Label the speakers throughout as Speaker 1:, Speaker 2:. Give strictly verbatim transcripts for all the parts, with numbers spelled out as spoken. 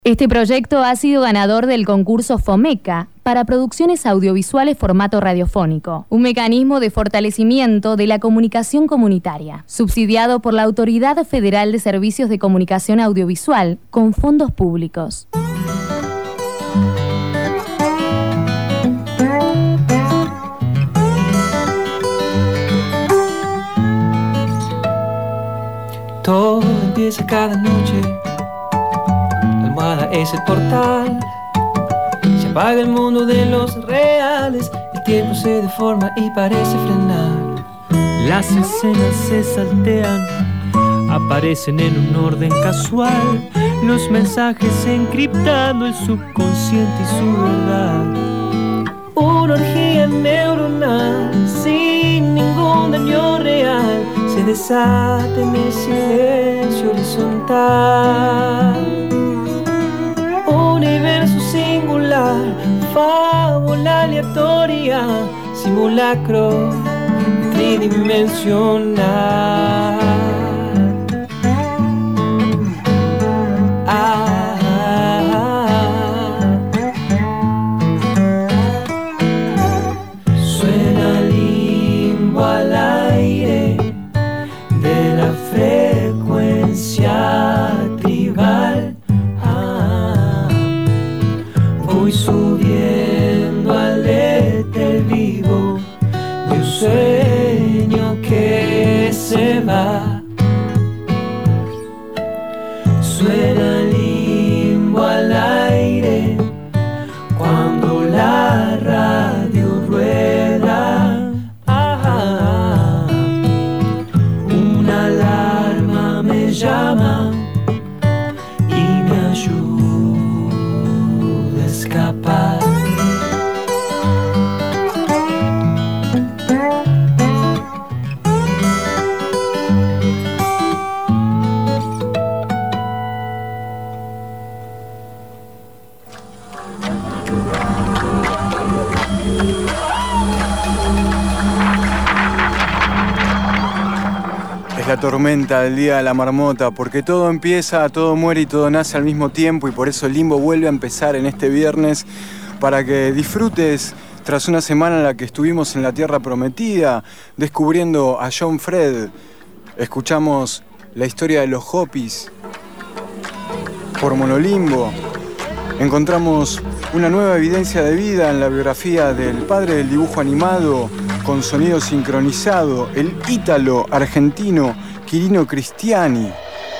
Speaker 1: Este proyecto ha sido ganador del concurso FOMECA para producciones audiovisuales formato radiofónico, un mecanismo de fortalecimiento de la comunicación comunitaria, subsidiado por la Autoridad Federal de Servicios de Comunicación Audiovisual con fondos públicos.
Speaker 2: Todo empieza cada noche. Es el portal. Se apaga el mundo de los reales. El tiempo se deforma y parece frenar.
Speaker 3: Las escenas se saltean, aparecen en un orden casual. Los mensajes encriptando el subconsciente y su verdad.
Speaker 2: Una orgía neuronal sin ningún daño real se desata en el silencio horizontal. Universo singular, fábula aleatoria, simulacro tridimensional. Ah, suena limbo al aire de la frecuencia tribal. Voy subiendo al éter vivo de un sueño que se va. Suena limbo al aire cuando la radio rueda. Ah, una alarma me llama y me ayuda a escapar.
Speaker 4: Es la tormenta del día de la marmota, porque todo empieza, todo muere y todo nace al mismo tiempo, y por eso el limbo vuelve a empezar en este viernes para que disfrutes tras una semana en la que estuvimos en la Tierra Prometida, descubriendo a John Fred. Escuchamos la historia de los Hopis por Monolimbo. Encontramos una nueva evidencia de vida en la biografía del padre del dibujo animado con sonido sincronizado, el ítalo argentino Quirino Cristiani.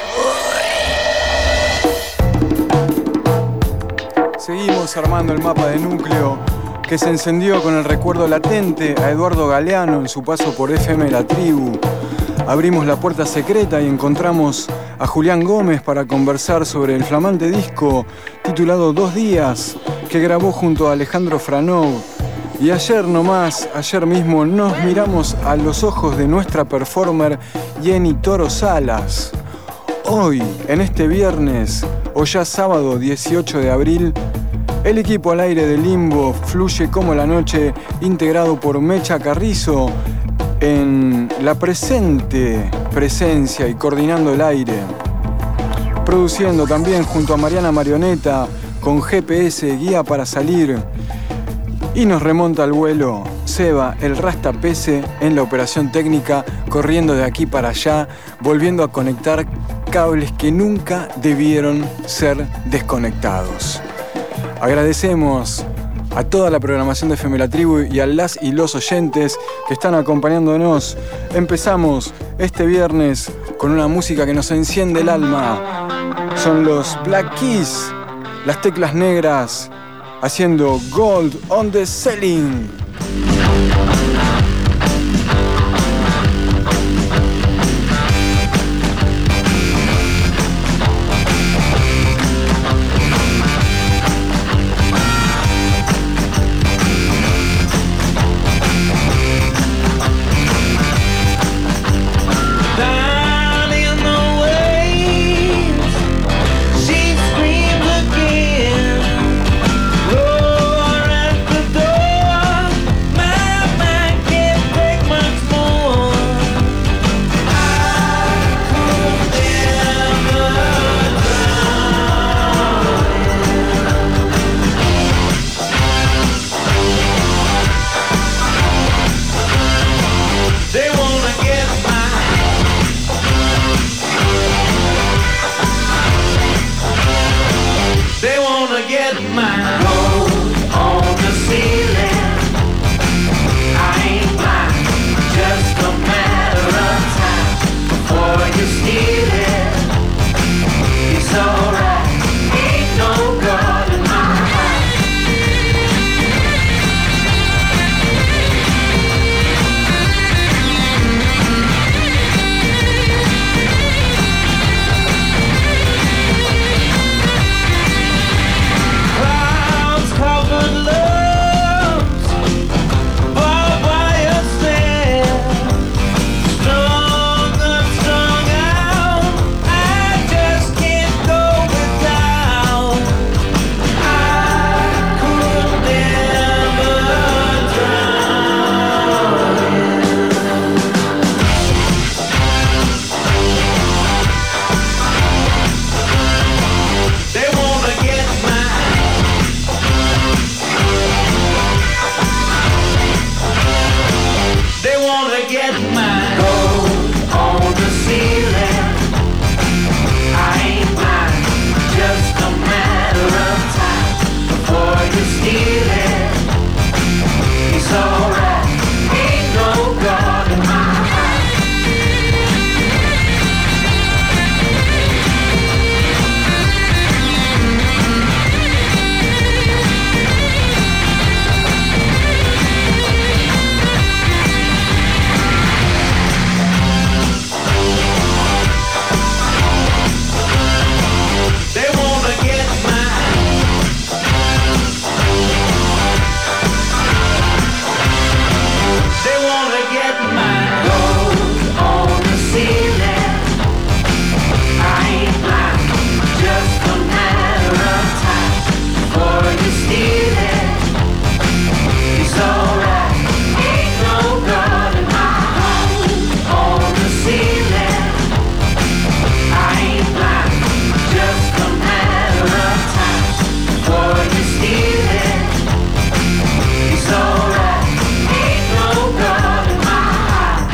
Speaker 4: Seguimos armando el mapa de núcleo que se encendió con el recuerdo latente a Eduardo Galeano en su paso por F M La Tribu. Abrimos la puerta secreta y encontramos a Julián Gómez para conversar sobre el flamante disco titulado Dos Días que grabó junto a Alejandro Franov. Y ayer nomás, ayer mismo, nos miramos a los ojos de nuestra performer Jenny Toro Salas. Hoy, en este viernes, o ya sábado dieciocho de abril, el equipo al aire de Limbo fluye como la noche, integrado por Mecha Carrizo en la presente presencia y coordinando el aire. Produciendo también junto a Mariana Marioneta con G P S, guía para salir. Y nos remonta al vuelo Seba, el Rasta Pese, en la operación técnica, corriendo de aquí para allá, volviendo a conectar cables que nunca debieron ser desconectados. Agradecemos a toda la programación de F M La Tribu y a las y los oyentes que están acompañándonos. Empezamos este viernes con una música que nos enciende el alma. Son los Black Keys, las teclas negras, haciendo Gold on the Ceiling.
Speaker 2: Roar at the door, my wanna get my gold on the ceiling. I ain't blind, just a matter of time before you steal it. It's alright, ain't no God in my heart. Clouds covered loves, barbed wire sail, strung up, strung out. I just can't go without. I could never drown in. They wanna get mine. They wanna get mine. Gold on the ceiling. I ain't blind, just a matter of time before you steal it. It's alright, ain't no God in my heart. They wanna get mine. They wanna get mine. Gold on the ceiling. I ain't blind, just a matter of time before you steal it. It's alright, ain't no God in my heart. On the ceiling. I ain't blind, just a matter of time before you steal it. It's alright, ain't no God in my heart.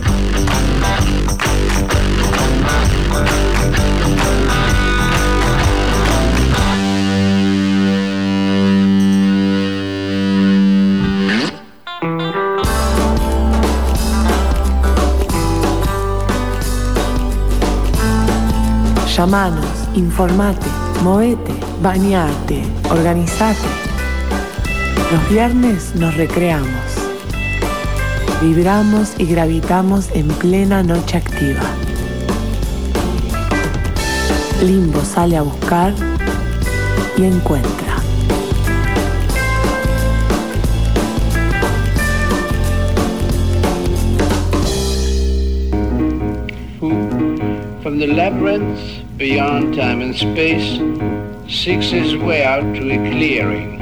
Speaker 5: Llamanos, informate, movete, bañate, organizate. Los viernes nos recreamos. Vibramos y gravitamos en plena noche activa. Limbo sale a buscar y encuentra.
Speaker 6: From the labyrinth beyond time and space seeks his way out to a clearing.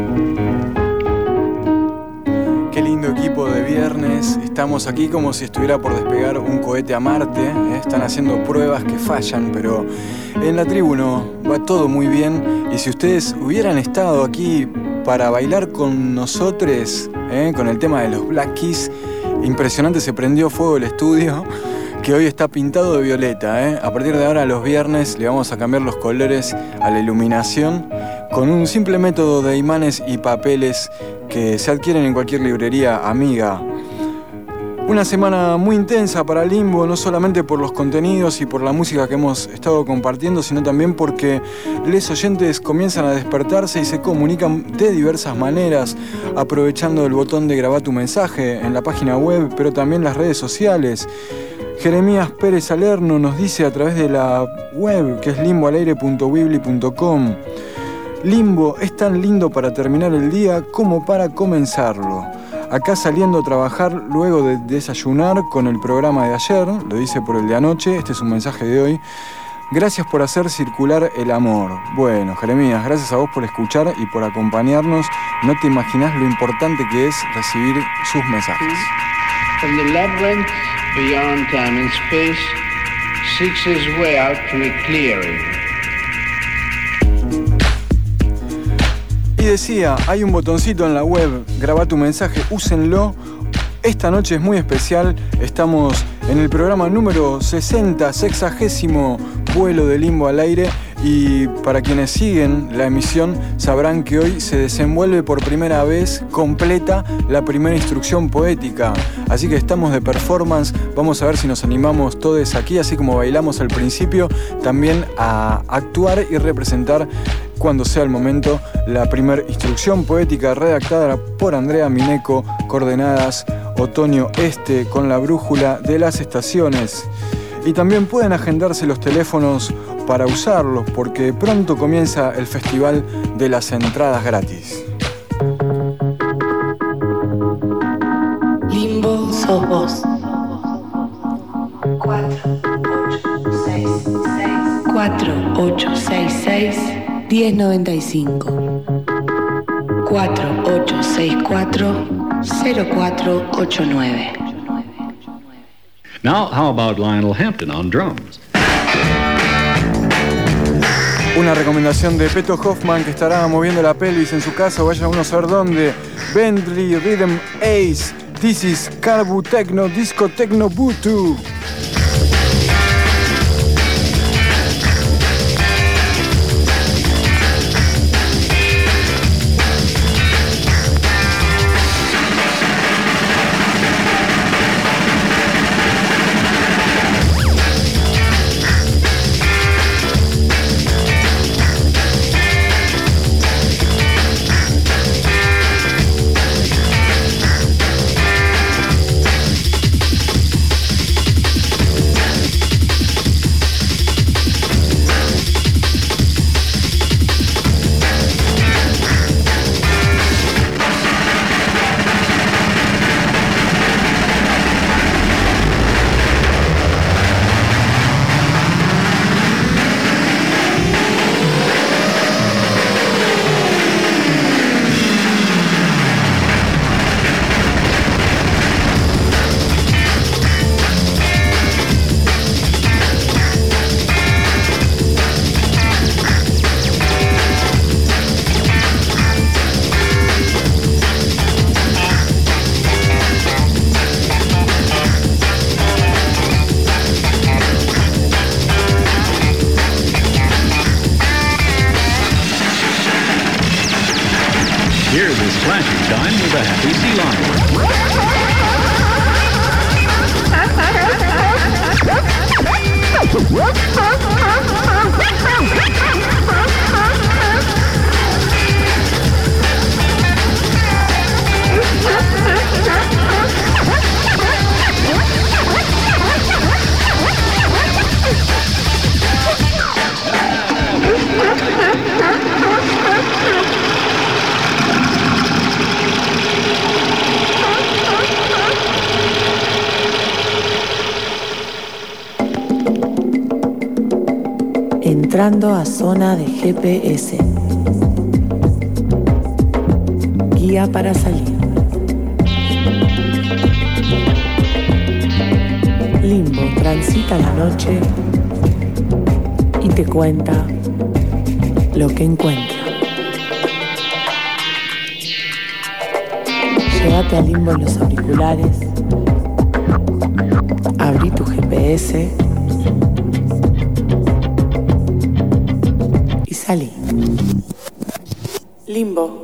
Speaker 4: Qué lindo equipo de viernes. Estamos aquí como si estuviera por despegar un cohete a Marte. ¿eh? Están haciendo pruebas que fallan, pero en la tribu no, va todo muy bien. Y si ustedes hubieran estado aquí para bailar con nosotros, ¿eh? con el tema de los Black Keys, impresionante, se prendió fuego el estudio, que hoy está pintado de violeta. ¿eh? A partir de ahora, los viernes, le vamos a cambiar los colores a la iluminación con un simple método de imanes y papeles que se adquieren en cualquier librería amiga. Una semana muy intensa para Limbo, no solamente por los contenidos y por la música que hemos estado compartiendo, sino también porque los oyentes comienzan a despertarse y se comunican de diversas maneras, aprovechando el botón de grabar tu mensaje en la página web, pero también las redes sociales. Jeremías Pérez Salerno nos dice a través de la web, que es limbo al aire punto weebly punto com: Limbo es tan lindo para terminar el día como para comenzarlo. Acá saliendo a trabajar luego de desayunar con el programa de ayer, lo dice por el de anoche, este es un mensaje de hoy. Gracias por hacer circular el amor. Bueno, Jeremías, gracias a vos por escuchar y por acompañarnos. No te imaginás lo importante que es recibir sus mensajes.
Speaker 6: From the labyrinth beyond time and space seeks his way out to a clearing.
Speaker 4: Y decía, hay un botoncito en la web, graba tu mensaje, úsenlo. Esta noche es muy especial, estamos en el programa número sesenta, sexagésimo vuelo de Limbo al aire, Y para quienes siguen la emisión sabrán que hoy se desenvuelve por primera vez completa la primera instrucción poética. Así que estamos de performance, vamos a ver si nos animamos todos aquí, así como bailamos al principio, también a actuar y representar cuando sea el momento la primera instrucción poética redactada por Andrea Mineco, coordenadas Otoño Este con la brújula de las estaciones. Y también pueden agendarse los teléfonos para usarlos, porque pronto comienza el Festival de las Entradas Gratis.
Speaker 5: Limbo sos vos. cuatro ocho seis seis diez noventa y cinco. cuatro ocho seis cuatro cero cuatro ocho nueve.
Speaker 7: Now, how about Lionel Hampton on drums?
Speaker 4: Una recomendación de Peto Hoffman, que estará moviendo la pelvis en su casa, vaya uno a saber dónde. Bentley Rhythm Ace, this is Carbu Techno Disco Techno Butu.
Speaker 7: Here's a splashing time with a happy sea lion.
Speaker 5: Entrando a zona de G P S. Guía para salir. Limbo transita la noche y te cuenta lo que encuentra. Llévate a Limbo en los auriculares. Abrí tu G P S y salí. Limbo.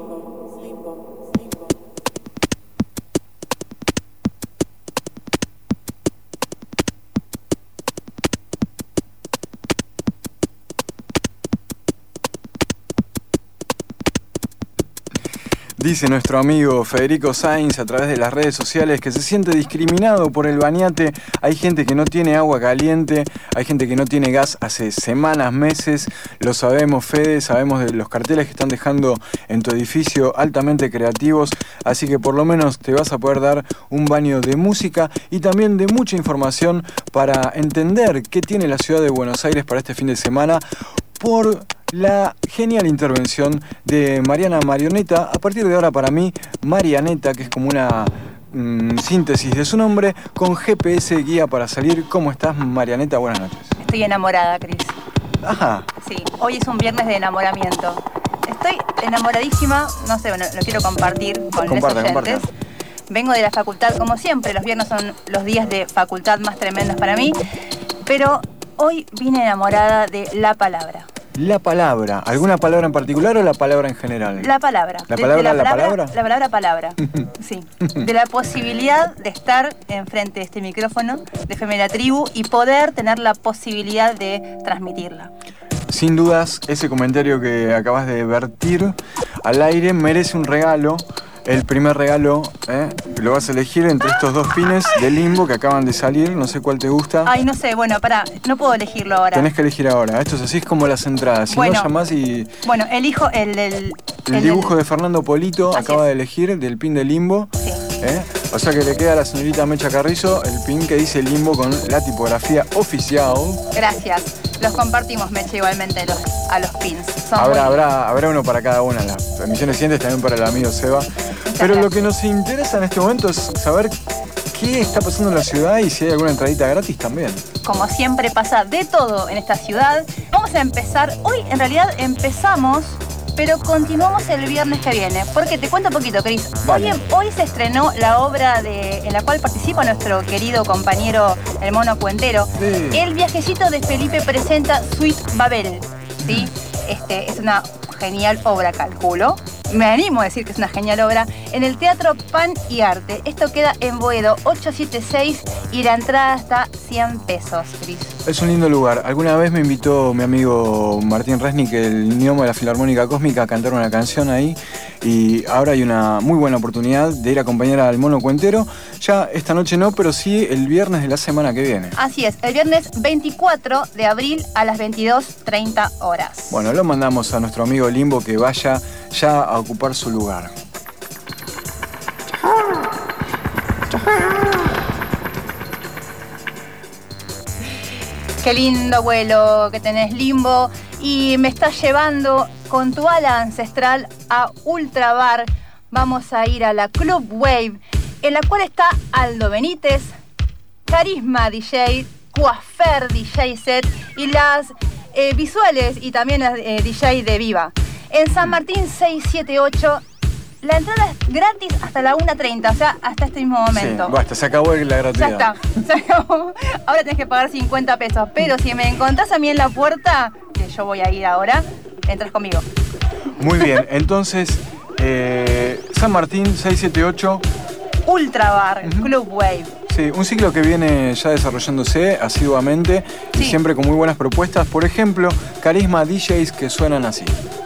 Speaker 4: Dice nuestro amigo Federico Sainz a través de las redes sociales que se siente discriminado por el baniate. Hay gente que no tiene agua caliente, hay gente que no tiene gas hace semanas, meses. Lo sabemos, Fede, sabemos de los carteles que están dejando en tu edificio altamente creativos. Así que por lo menos te vas a poder dar un baño de música y también de mucha información para entender qué tiene la ciudad de Buenos Aires para este fin de semana, por la genial intervención de Mariana Marioneta. A partir de ahora, para mí, Marianeta, que es como una mmm, síntesis de su nombre, con G P S Guía para Salir. ¿Cómo estás, Marianeta? Buenas noches.
Speaker 8: Estoy enamorada, Cris.
Speaker 4: Ajá.
Speaker 8: Sí, hoy es un viernes de enamoramiento. Estoy enamoradísima, no sé, lo, lo quiero compartir con los oyentes. Comparta. Vengo de la facultad, como siempre, los viernes son los días de facultad más tremendos para mí, pero hoy vine enamorada de la palabra.
Speaker 4: La palabra. ¿Alguna palabra en particular o la palabra en general?
Speaker 8: La palabra.
Speaker 4: ¿La
Speaker 8: De-
Speaker 4: palabra,
Speaker 8: de
Speaker 4: la palabra?
Speaker 8: La palabra palabra. Sí. De la posibilidad de estar enfrente de este micrófono de F M La Tribu y poder tener la posibilidad de transmitirla.
Speaker 4: Sin dudas, ese comentario que acabas de vertir al aire merece un regalo. El primer regalo, ¿eh? Lo vas a elegir entre estos dos pines de Limbo que acaban de salir. No sé cuál te gusta.
Speaker 8: Ay, no sé, bueno, pará, no puedo elegirlo ahora.
Speaker 4: Tenés que elegir ahora. Esto es así, es como las entradas. Si
Speaker 8: Bueno.
Speaker 4: no llamás y...
Speaker 8: Bueno, elijo el del...
Speaker 4: El dibujo de Fernando Polito
Speaker 8: Así
Speaker 4: acaba
Speaker 8: es.
Speaker 4: de elegir del pin de Limbo.
Speaker 8: Sí.
Speaker 4: ¿eh? O sea que le queda a la señorita Mecha Carrizo el pin que dice Limbo con la tipografía oficial.
Speaker 8: Gracias. Los compartimos, Meche, igualmente los, a los pins. Son
Speaker 4: Habrá,
Speaker 8: muy-
Speaker 4: habrá, habrá uno para cada una. Las emisiones siguientes también para el amigo Seba. Pero lo que nos interesa en este momento es saber qué está pasando en la ciudad y si hay alguna entradita gratis también.
Speaker 8: Como siempre pasa de todo en esta ciudad. Vamos a empezar, hoy en realidad empezamos, pero continuamos el viernes que viene. Porque te cuento un poquito, Cris. Hoy,
Speaker 4: Dale.
Speaker 8: hoy se estrenó la obra de, en la cual participa nuestro querido compañero el Mono Cuentero.
Speaker 4: Sí.
Speaker 8: El viajecito de Felipe presenta Suite Babel. ¿Sí? Este, es una genial obra, calculo. Me animo a decir que es una genial obra, en el Teatro Pan y Arte. Esto queda en Boedo ochocientos setenta y seis y la entrada está cien pesos, Cris.
Speaker 4: Es un lindo lugar. Alguna vez me invitó mi amigo Martín Resnick, el gnomo de la Filarmónica Cósmica, a cantar una canción ahí. Y ahora hay una muy buena oportunidad de ir a acompañar al Mono Cuentero. Ya esta noche no, pero sí el viernes de la semana que viene.
Speaker 8: Así es, el viernes veinticuatro de abril a las veintidós treinta horas.
Speaker 4: Bueno, lo mandamos a nuestro amigo Limbo que vaya ya a ocupar su lugar.
Speaker 8: Qué lindo vuelo que tenés, Limbo. Y me estás llevando con tu ala ancestral a Ultra Bar. Vamos a ir a la Club Wave, en la cual está Aldo Benítez, Carisma D J, Coafer D J Set y las eh, visuales y también las eh, D J de Viva. En San Martín seiscientos setenta y ocho, la entrada es gratis hasta la una treinta, o sea, hasta este mismo momento.
Speaker 4: Sí, basta, se acabó la
Speaker 8: Ya
Speaker 4: gratuidad.
Speaker 8: está, se acabó. Ahora tenés que pagar cincuenta pesos. Pero si me encontrás a mí en la puerta, que yo voy a ir ahora, entras conmigo.
Speaker 4: Muy bien, entonces, eh, San Martín seiscientos setenta y ocho.
Speaker 8: Ultra Bar,
Speaker 4: Ujú.
Speaker 8: Club Wave.
Speaker 4: Sí, un ciclo que viene ya desarrollándose asiduamente y
Speaker 8: Sí.
Speaker 4: siempre con muy buenas propuestas. Por ejemplo, Carisma D Js que suenan así.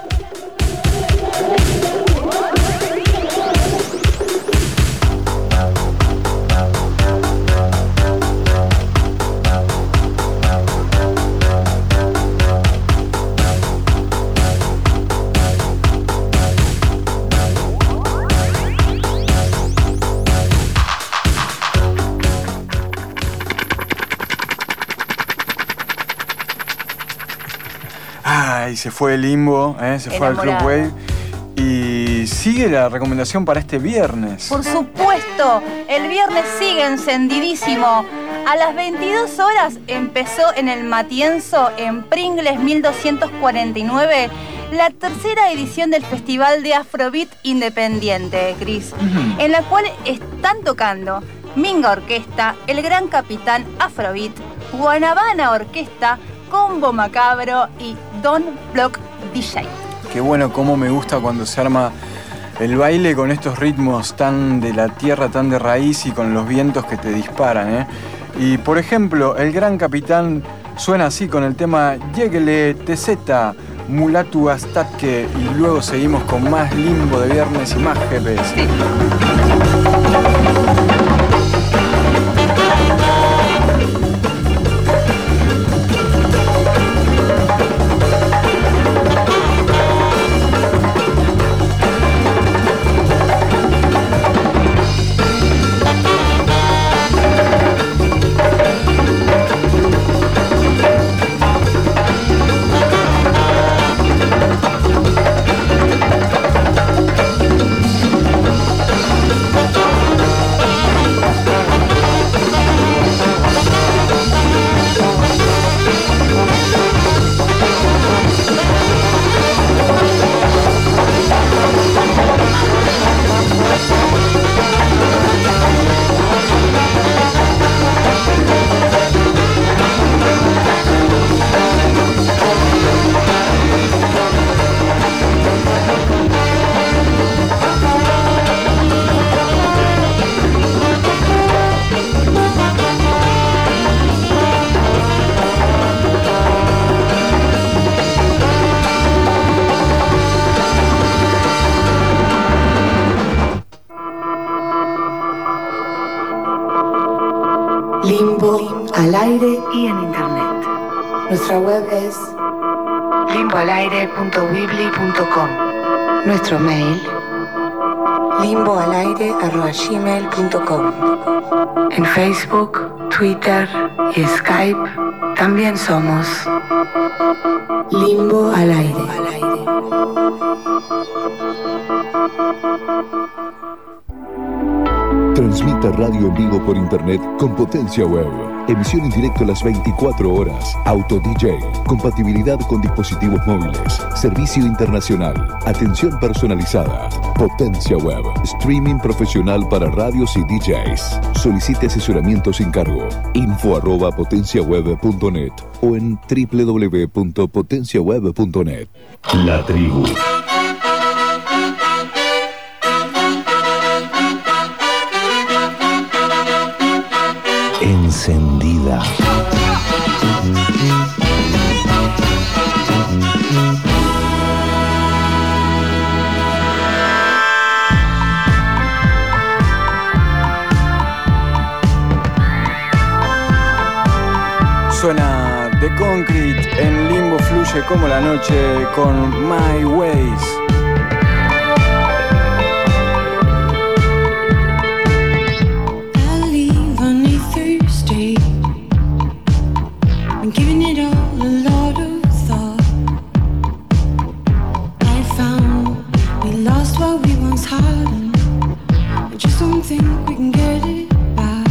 Speaker 4: Ay, se fue el Limbo, ¿eh? Se fue al Club
Speaker 8: Enamorada.
Speaker 4: Wave. Y sigue la recomendación para este viernes.
Speaker 8: Por supuesto, el viernes sigue encendidísimo. A las veintidós horas empezó en el Matienzo, en Pringles mil doscientos cuarenta y nueve, la tercera edición del Festival de Afrobeat Independiente, Cris,
Speaker 4: Ujú.
Speaker 8: en la cual están tocando Minga Orquesta, El Gran Capitán Afrobeat, Guanabana Orquesta, Combo Macabro y Don Block D J.
Speaker 4: Qué bueno, cómo me gusta cuando se arma el baile con estos ritmos tan de la tierra, tan de raíz y con los vientos que te disparan, ¿eh? Y por ejemplo, El Gran Capitán suena así con el tema Lleguele Tezeta, Mulatu Astatke y luego seguimos con más Limbo de viernes y más G P S.
Speaker 5: al aire y en internet. Nuestra web es limboalaire punto weebly punto com. Nuestro mail limboalaire arroba gmail punto com. En Facebook, Twitter y Skype también somos Limbo al Aire.
Speaker 9: Transmita radio en vivo por internet con Potencia Web. Emisión en directo las veinticuatro horas. Auto D J. Compatibilidad con dispositivos móviles. Servicio internacional. Atención personalizada. Potencia Web. Streaming profesional para radios y D Js. Solicite asesoramiento sin cargo. Info arroba potenciaweb punto net o en doble u doble u doble u punto potenciaweb punto net.
Speaker 7: La tribu.
Speaker 9: Encendida.
Speaker 4: Suena The Concrete en Limbo Fluye como la noche con My Ways.
Speaker 10: I'm giving it all a lot of thought. I found we lost what we once had. I just don't think we can get it back.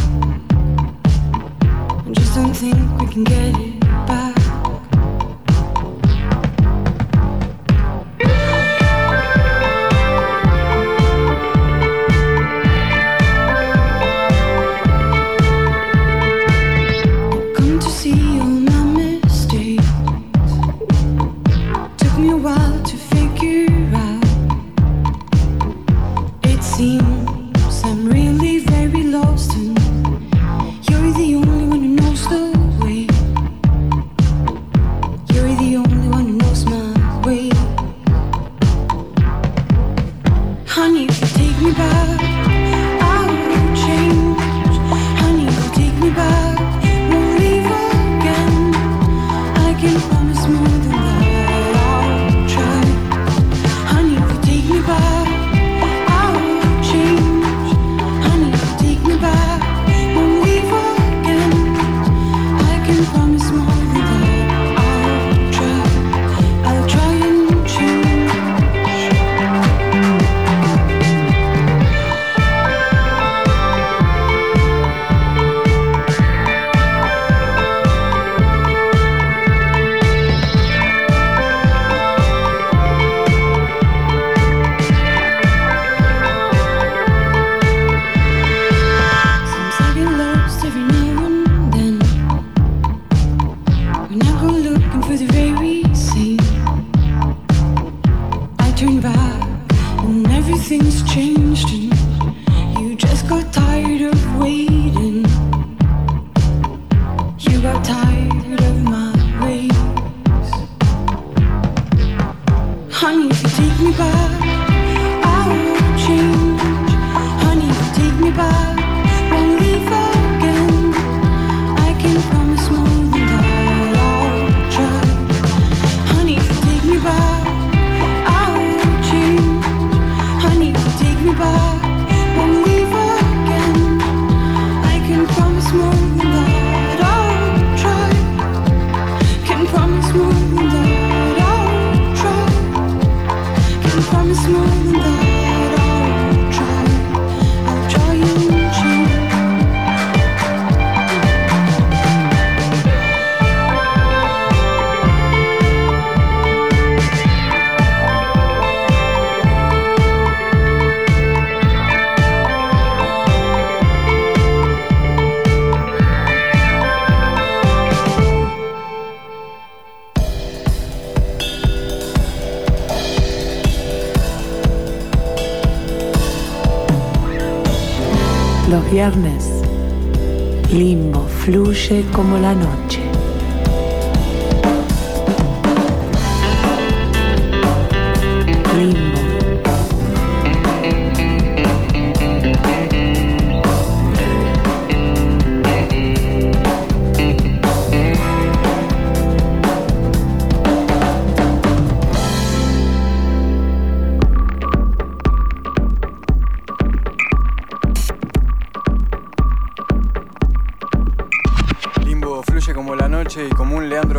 Speaker 10: I just don't think we can get it back. Come to see all my mistakes. Took me a while to figure out. It seems I'm really very lost and you're the only one who knows the way. You're the only one who knows my way. Honey, if you take me back, I will change. Honey, if you take me back, won't leave again. I can promise more than that, I'll try. Honey, if you take me back, I will change. Honey, if you take me back, won't leave again. I can promise more than that, I'll try. I'll try and change. Seems I get lost every now and then. When I go looking for the very same, I turn back and everything's changed and you just got tired of waiting. You got tired of my ways. Honey, if you take me back, I will change. Honey, if you take me back, won't leave again. I can promise more than that, I'll try. Honey, if you take me back, I will change. Honey, if you take me back, won't leave again. I can promise more than that, I'll try. Can promise more than that, I'll try. Can promise more than that, I'll try. I'll try and change.
Speaker 5: Los viernes, Limbo fluye como la noche. Limbo.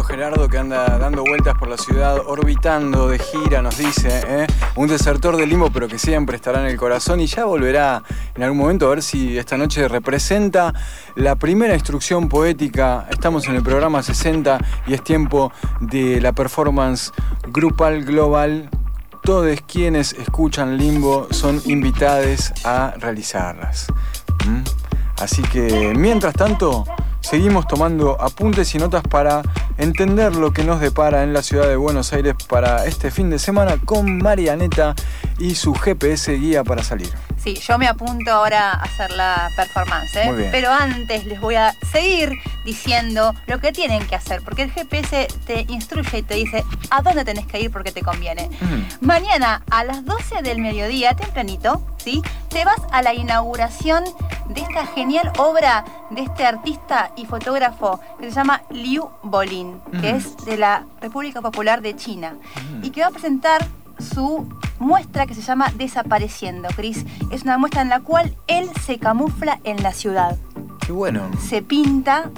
Speaker 4: Gerardo, que anda dando vueltas por la ciudad, orbitando de gira, nos dice, ¿eh? Un desertor del limbo, pero que siempre estará en el corazón y ya volverá en algún momento a ver si esta noche representa la primera instrucción poética. Estamos en el programa sesenta y es tiempo de la performance grupal global. Todos quienes escuchan Limbo son invitados a realizarlas. ¿Mm? Así que, mientras tanto, seguimos tomando apuntes y notas para entender lo que nos depara en la ciudad de Buenos Aires para este fin de semana con Marianeta y su G P S guía para salir.
Speaker 8: Sí, yo me apunto ahora a hacer la performance, ¿eh?
Speaker 4: Muy bien.
Speaker 8: Pero antes les voy a seguir diciendo lo que tienen que hacer, porque el G P S te instruye y te dice a dónde tenés que ir porque te conviene.
Speaker 4: Mm.
Speaker 8: Mañana a las doce del mediodía, tempranito, ¿sí? Te vas a la inauguración de esta genial obra de este artista y fotógrafo que se llama Liu Bolin,
Speaker 4: Mm.
Speaker 8: que es de la República Popular de China,
Speaker 4: Mm.
Speaker 8: y que va a presentar su muestra que se llama Desapareciendo, Cris. Es una muestra en la cual él se camufla en la ciudad.
Speaker 4: Qué bueno.
Speaker 8: Se pinta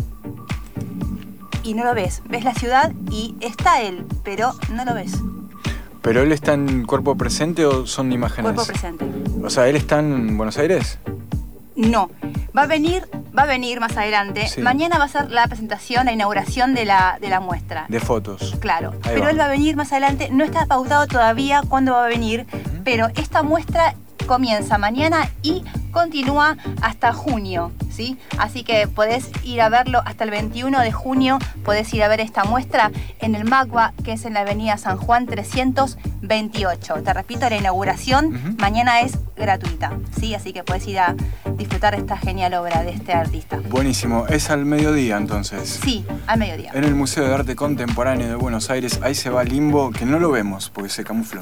Speaker 8: y no lo ves. Ves la ciudad y está él, pero no lo ves.
Speaker 4: ¿Pero él está en cuerpo presente o son imágenes?
Speaker 8: Cuerpo presente.
Speaker 4: O sea, ¿él está en Buenos Aires?
Speaker 8: No. Va a venir, va a venir más adelante.
Speaker 4: Sí.
Speaker 8: Mañana va a ser la presentación, la inauguración de la, de la muestra.
Speaker 4: De fotos.
Speaker 8: Claro,
Speaker 4: Ahí
Speaker 8: pero
Speaker 4: va.
Speaker 8: él va a venir más adelante, no está pautado todavía cuándo va a venir,
Speaker 4: Ujú.
Speaker 8: pero esta muestra comienza mañana y continúa hasta junio, ¿sí? Así que podés ir a verlo hasta el veintiuno de junio, podés ir a ver esta muestra en el Magua, que es en la avenida San Juan trescientos veintiocho. Te repito, la inauguración
Speaker 4: Ujú.
Speaker 8: mañana es gratuita, ¿sí? Así que podés ir a disfrutar de esta genial obra de este artista.
Speaker 4: Buenísimo. Es al mediodía entonces.
Speaker 8: Sí, al mediodía.
Speaker 4: En el Museo de Arte Contemporáneo de Buenos Aires. Ahí se va Limbo, que no lo vemos porque se camufló.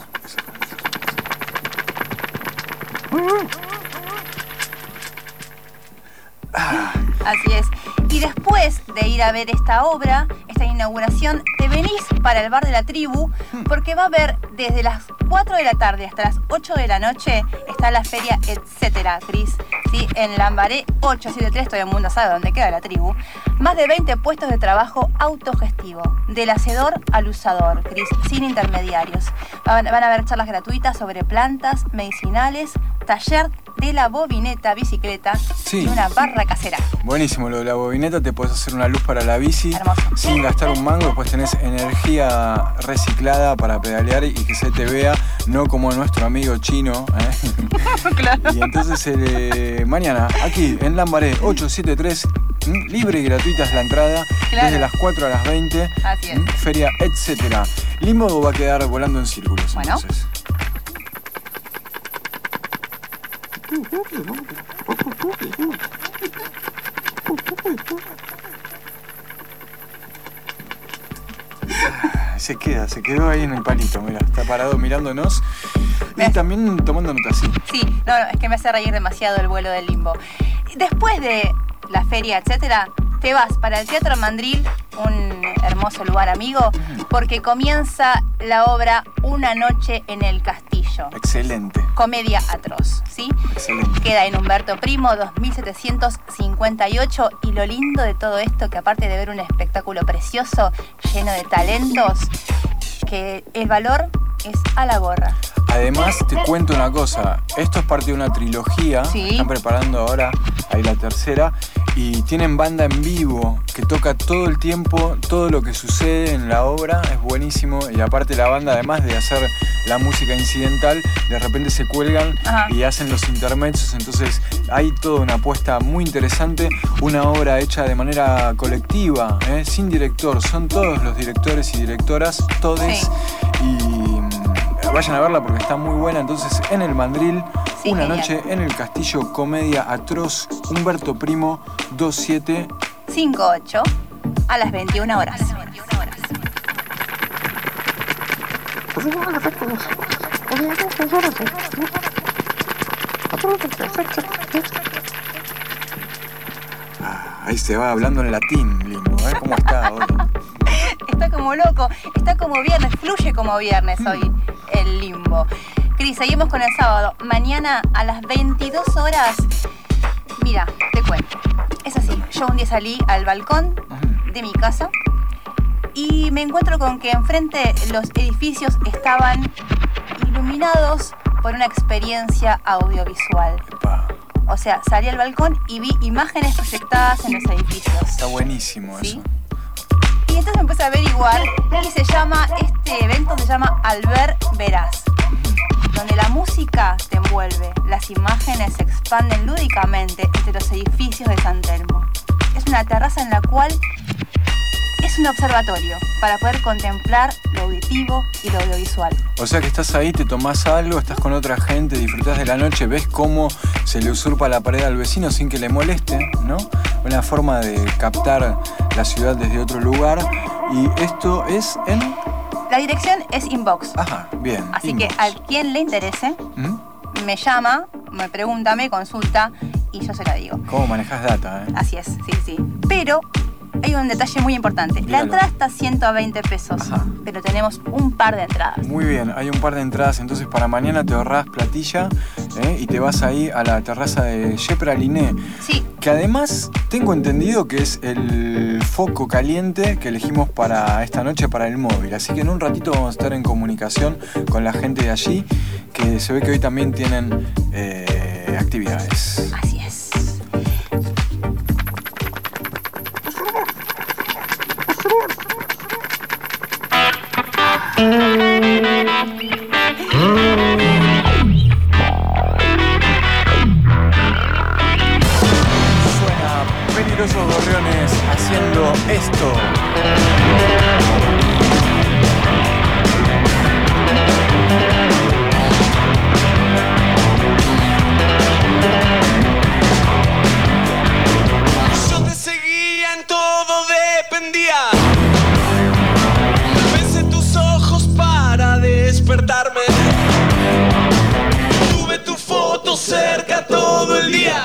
Speaker 8: Así es. Y después de ir a ver esta obra, esta inauguración, te venís para el bar de la tribu porque va a haber desde las cuatro de la tarde hasta las ocho de la noche está la feria Etcétera, Cris. ¿Sí? En Lambaré ochocientos setenta y tres, todo el mundo sabe dónde queda la tribu. Más de veinte puestos de trabajo autogestivo, del hacedor al usador, Cris, sin intermediarios. Van, van a haber charlas gratuitas sobre plantas medicinales, taller de la bobineta bicicleta
Speaker 4: Sí.
Speaker 8: y una barra casera.
Speaker 4: Buenísimo, lo de la bobineta, te puedes hacer una luz para la bici
Speaker 8: Hermoso.
Speaker 4: sin gastar un mango, después tenés energía reciclada para pedalear y que se te vea, no como nuestro amigo chino. ¿eh?
Speaker 8: Claro.
Speaker 4: Y entonces eh, mañana, aquí en Lambaré ochocientos setenta y tres, ¿m? libre y gratuita es la entrada,
Speaker 8: Claro.
Speaker 4: desde las cuatro a las veinte,
Speaker 8: Así es.
Speaker 4: ¿m? feria Etcétera. Limbo va a quedar volando en círculos,
Speaker 8: Bueno.
Speaker 4: entonces. Se queda, se quedó ahí en el palito, mira, está parado mirándonos y también tomando notas, sí.
Speaker 8: Sí, no, no, es que me hace reír demasiado el vuelo del Limbo. Después de la feria, etcétera, te vas para el Teatro Mandril, un hermoso lugar amigo, porque comienza la obra Una noche en el castillo.
Speaker 4: Excelente,
Speaker 8: Comedia atroz, ¿sí?
Speaker 4: excelente.
Speaker 8: Queda en Humberto Primo, dos mil setecientos cincuenta y ocho, y lo lindo de todo esto, que aparte de ver un espectáculo precioso, lleno de talentos, que el valor es a la gorra.
Speaker 4: Además, te cuento una cosa, esto es parte de una trilogía,
Speaker 8: Sí.
Speaker 4: están preparando ahora, ahí la tercera, y tienen banda en vivo que toca todo el tiempo, todo lo que sucede en la obra, es buenísimo, y aparte la banda, además de hacer la música incidental, de repente se cuelgan
Speaker 8: Ajá.
Speaker 4: y hacen los intermedios, entonces hay toda una apuesta muy interesante, una obra hecha de manera colectiva, ¿eh? sin director, son todos los directores y directoras, todes,
Speaker 8: Sí.
Speaker 4: y vayan a verla porque está muy buena. Entonces, en el Mandril,
Speaker 8: Sí,
Speaker 4: una
Speaker 8: genial.
Speaker 4: noche en el Castillo, comedia atroz, Humberto Primo, veintisiete.
Speaker 8: cinco ocho a las veintiuna horas.
Speaker 4: Ahí se va hablando en latín, Limbo, ¿eh? ¿Cómo está hoy?
Speaker 8: Está como loco, está como viernes, fluye como viernes hoy el Limbo. Cris, seguimos con el sábado. Mañana a las veintidós horas, mira, te cuento. Es así, yo un día salí al balcón de mi casa y me encuentro con que enfrente los edificios estaban iluminados por una experiencia audiovisual.
Speaker 4: Epa,
Speaker 8: O sea, salí al balcón y vi imágenes proyectadas en los edificios.
Speaker 4: está buenísimo
Speaker 8: ¿Sí?
Speaker 4: eso.
Speaker 8: Y entonces me empecé a averiguar y se llama, este evento se llama Al Ver Verás, donde la música te envuelve, las imágenes se expanden lúdicamente entre los edificios de San Telmo. Es una terraza en la cual es un observatorio para poder contemplar lo auditivo y lo audiovisual.
Speaker 4: O sea que estás ahí, te tomás algo, estás con otra gente, disfrutás de la noche, ves cómo se le usurpa la pared al vecino sin que le moleste, ¿no? Una forma de captar la ciudad desde otro lugar. Y esto es en...
Speaker 8: La dirección es inbox.
Speaker 4: Ajá, bien.
Speaker 8: Así
Speaker 4: inbox.
Speaker 8: que a quien le interese,
Speaker 4: ¿Mm?
Speaker 8: me llama, me pregunta, me consulta y yo se la digo.
Speaker 4: ¿Cómo manejás data, eh?
Speaker 8: Así es, sí, sí. Pero hay un detalle muy importante. La
Speaker 4: Dígalo.
Speaker 8: entrada está a ciento veinte pesos,
Speaker 4: Ajá.
Speaker 8: pero tenemos un par de entradas.
Speaker 4: Muy bien, hay un par de entradas, entonces para mañana te ahorrás platilla, ¿eh? Y te vas ahí a la terraza de Yepraliné,
Speaker 8: Sí,
Speaker 4: que además tengo entendido que es el foco caliente que elegimos para esta noche para el móvil, así que en un ratito vamos a estar en comunicación con la gente de allí, que se ve que hoy también tienen eh, actividades.
Speaker 8: así es.
Speaker 4: Suena Peligrosos Gorriones haciendo esto.
Speaker 11: Yo te seguía en todo, dependía. Besé tus ojos para despertarme. Tuve tu foto cerca todo el día.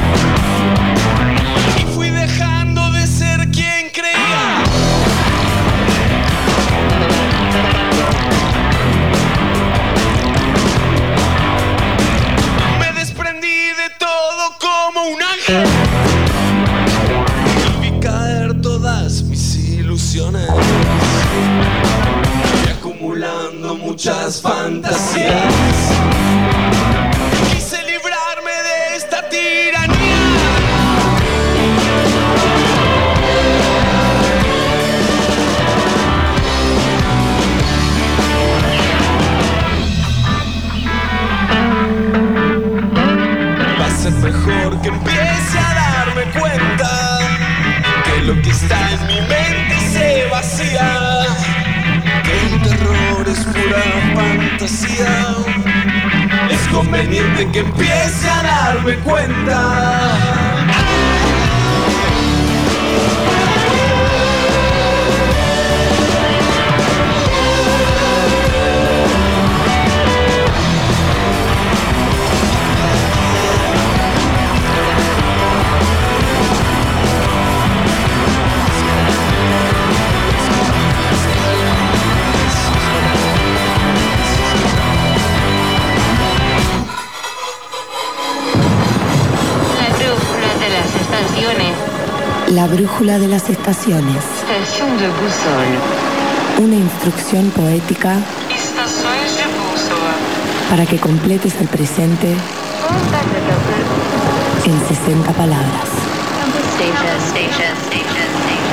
Speaker 11: Y fui dejando de ser quien creía. Me desprendí de todo como un ángel. Y vi caer todas mis ilusiones. Y acumulando muchas fantasías. Quise librarme de esta tiranía. Va a ser mejor que empiece a darme cuenta que lo que está en mi mente se vacía, que el terror es pura fantasía. Es conveniente que empiece a darme cuenta.
Speaker 5: La brújula de las estaciones.
Speaker 12: Station de boussole.
Speaker 5: Una instrucción poética
Speaker 12: Estações de bússola.
Speaker 5: para que completes el presente en sesenta palabras.
Speaker 12: Station, station, station,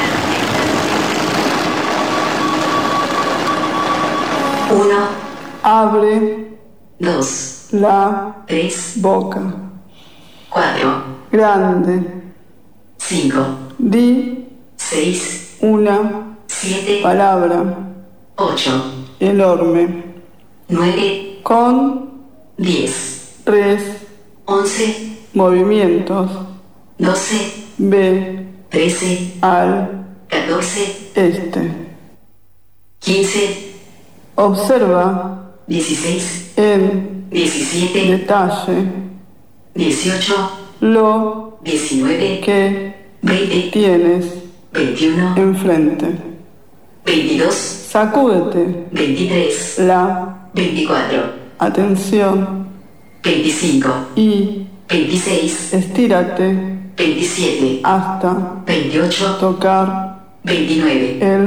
Speaker 12: station.
Speaker 13: Uno,
Speaker 14: Abre
Speaker 13: dos,
Speaker 14: la
Speaker 13: tres,
Speaker 14: boca.
Speaker 13: cuatro,
Speaker 14: Grande.
Speaker 13: cinco,
Speaker 14: Di
Speaker 13: seis,
Speaker 14: una
Speaker 13: siete,
Speaker 14: palabra.
Speaker 13: ocho,
Speaker 14: Enorme.
Speaker 13: nueve,
Speaker 14: Con
Speaker 13: diez,
Speaker 14: tres
Speaker 13: once,
Speaker 14: movimientos.
Speaker 13: doce,
Speaker 14: Ve
Speaker 13: trece,
Speaker 14: al
Speaker 13: catorce,
Speaker 14: este.
Speaker 13: quince,
Speaker 14: Observa
Speaker 13: dieciséis,
Speaker 14: en
Speaker 13: diecisiete,
Speaker 14: detalle
Speaker 13: dieciocho,
Speaker 14: lo
Speaker 13: diecinueve,
Speaker 14: que
Speaker 13: veinte,
Speaker 14: tienes
Speaker 13: veintiuno,
Speaker 14: enfrente.
Speaker 13: veintidós,
Speaker 14: Sacúdete
Speaker 13: veintitrés,
Speaker 14: la
Speaker 13: veinticuatro,
Speaker 14: atención
Speaker 13: veinticinco,
Speaker 14: y
Speaker 13: veintiséis,
Speaker 14: estírate
Speaker 13: veintisiete,
Speaker 14: hasta
Speaker 13: veintiocho,
Speaker 14: tocar
Speaker 13: veintinueve,
Speaker 14: el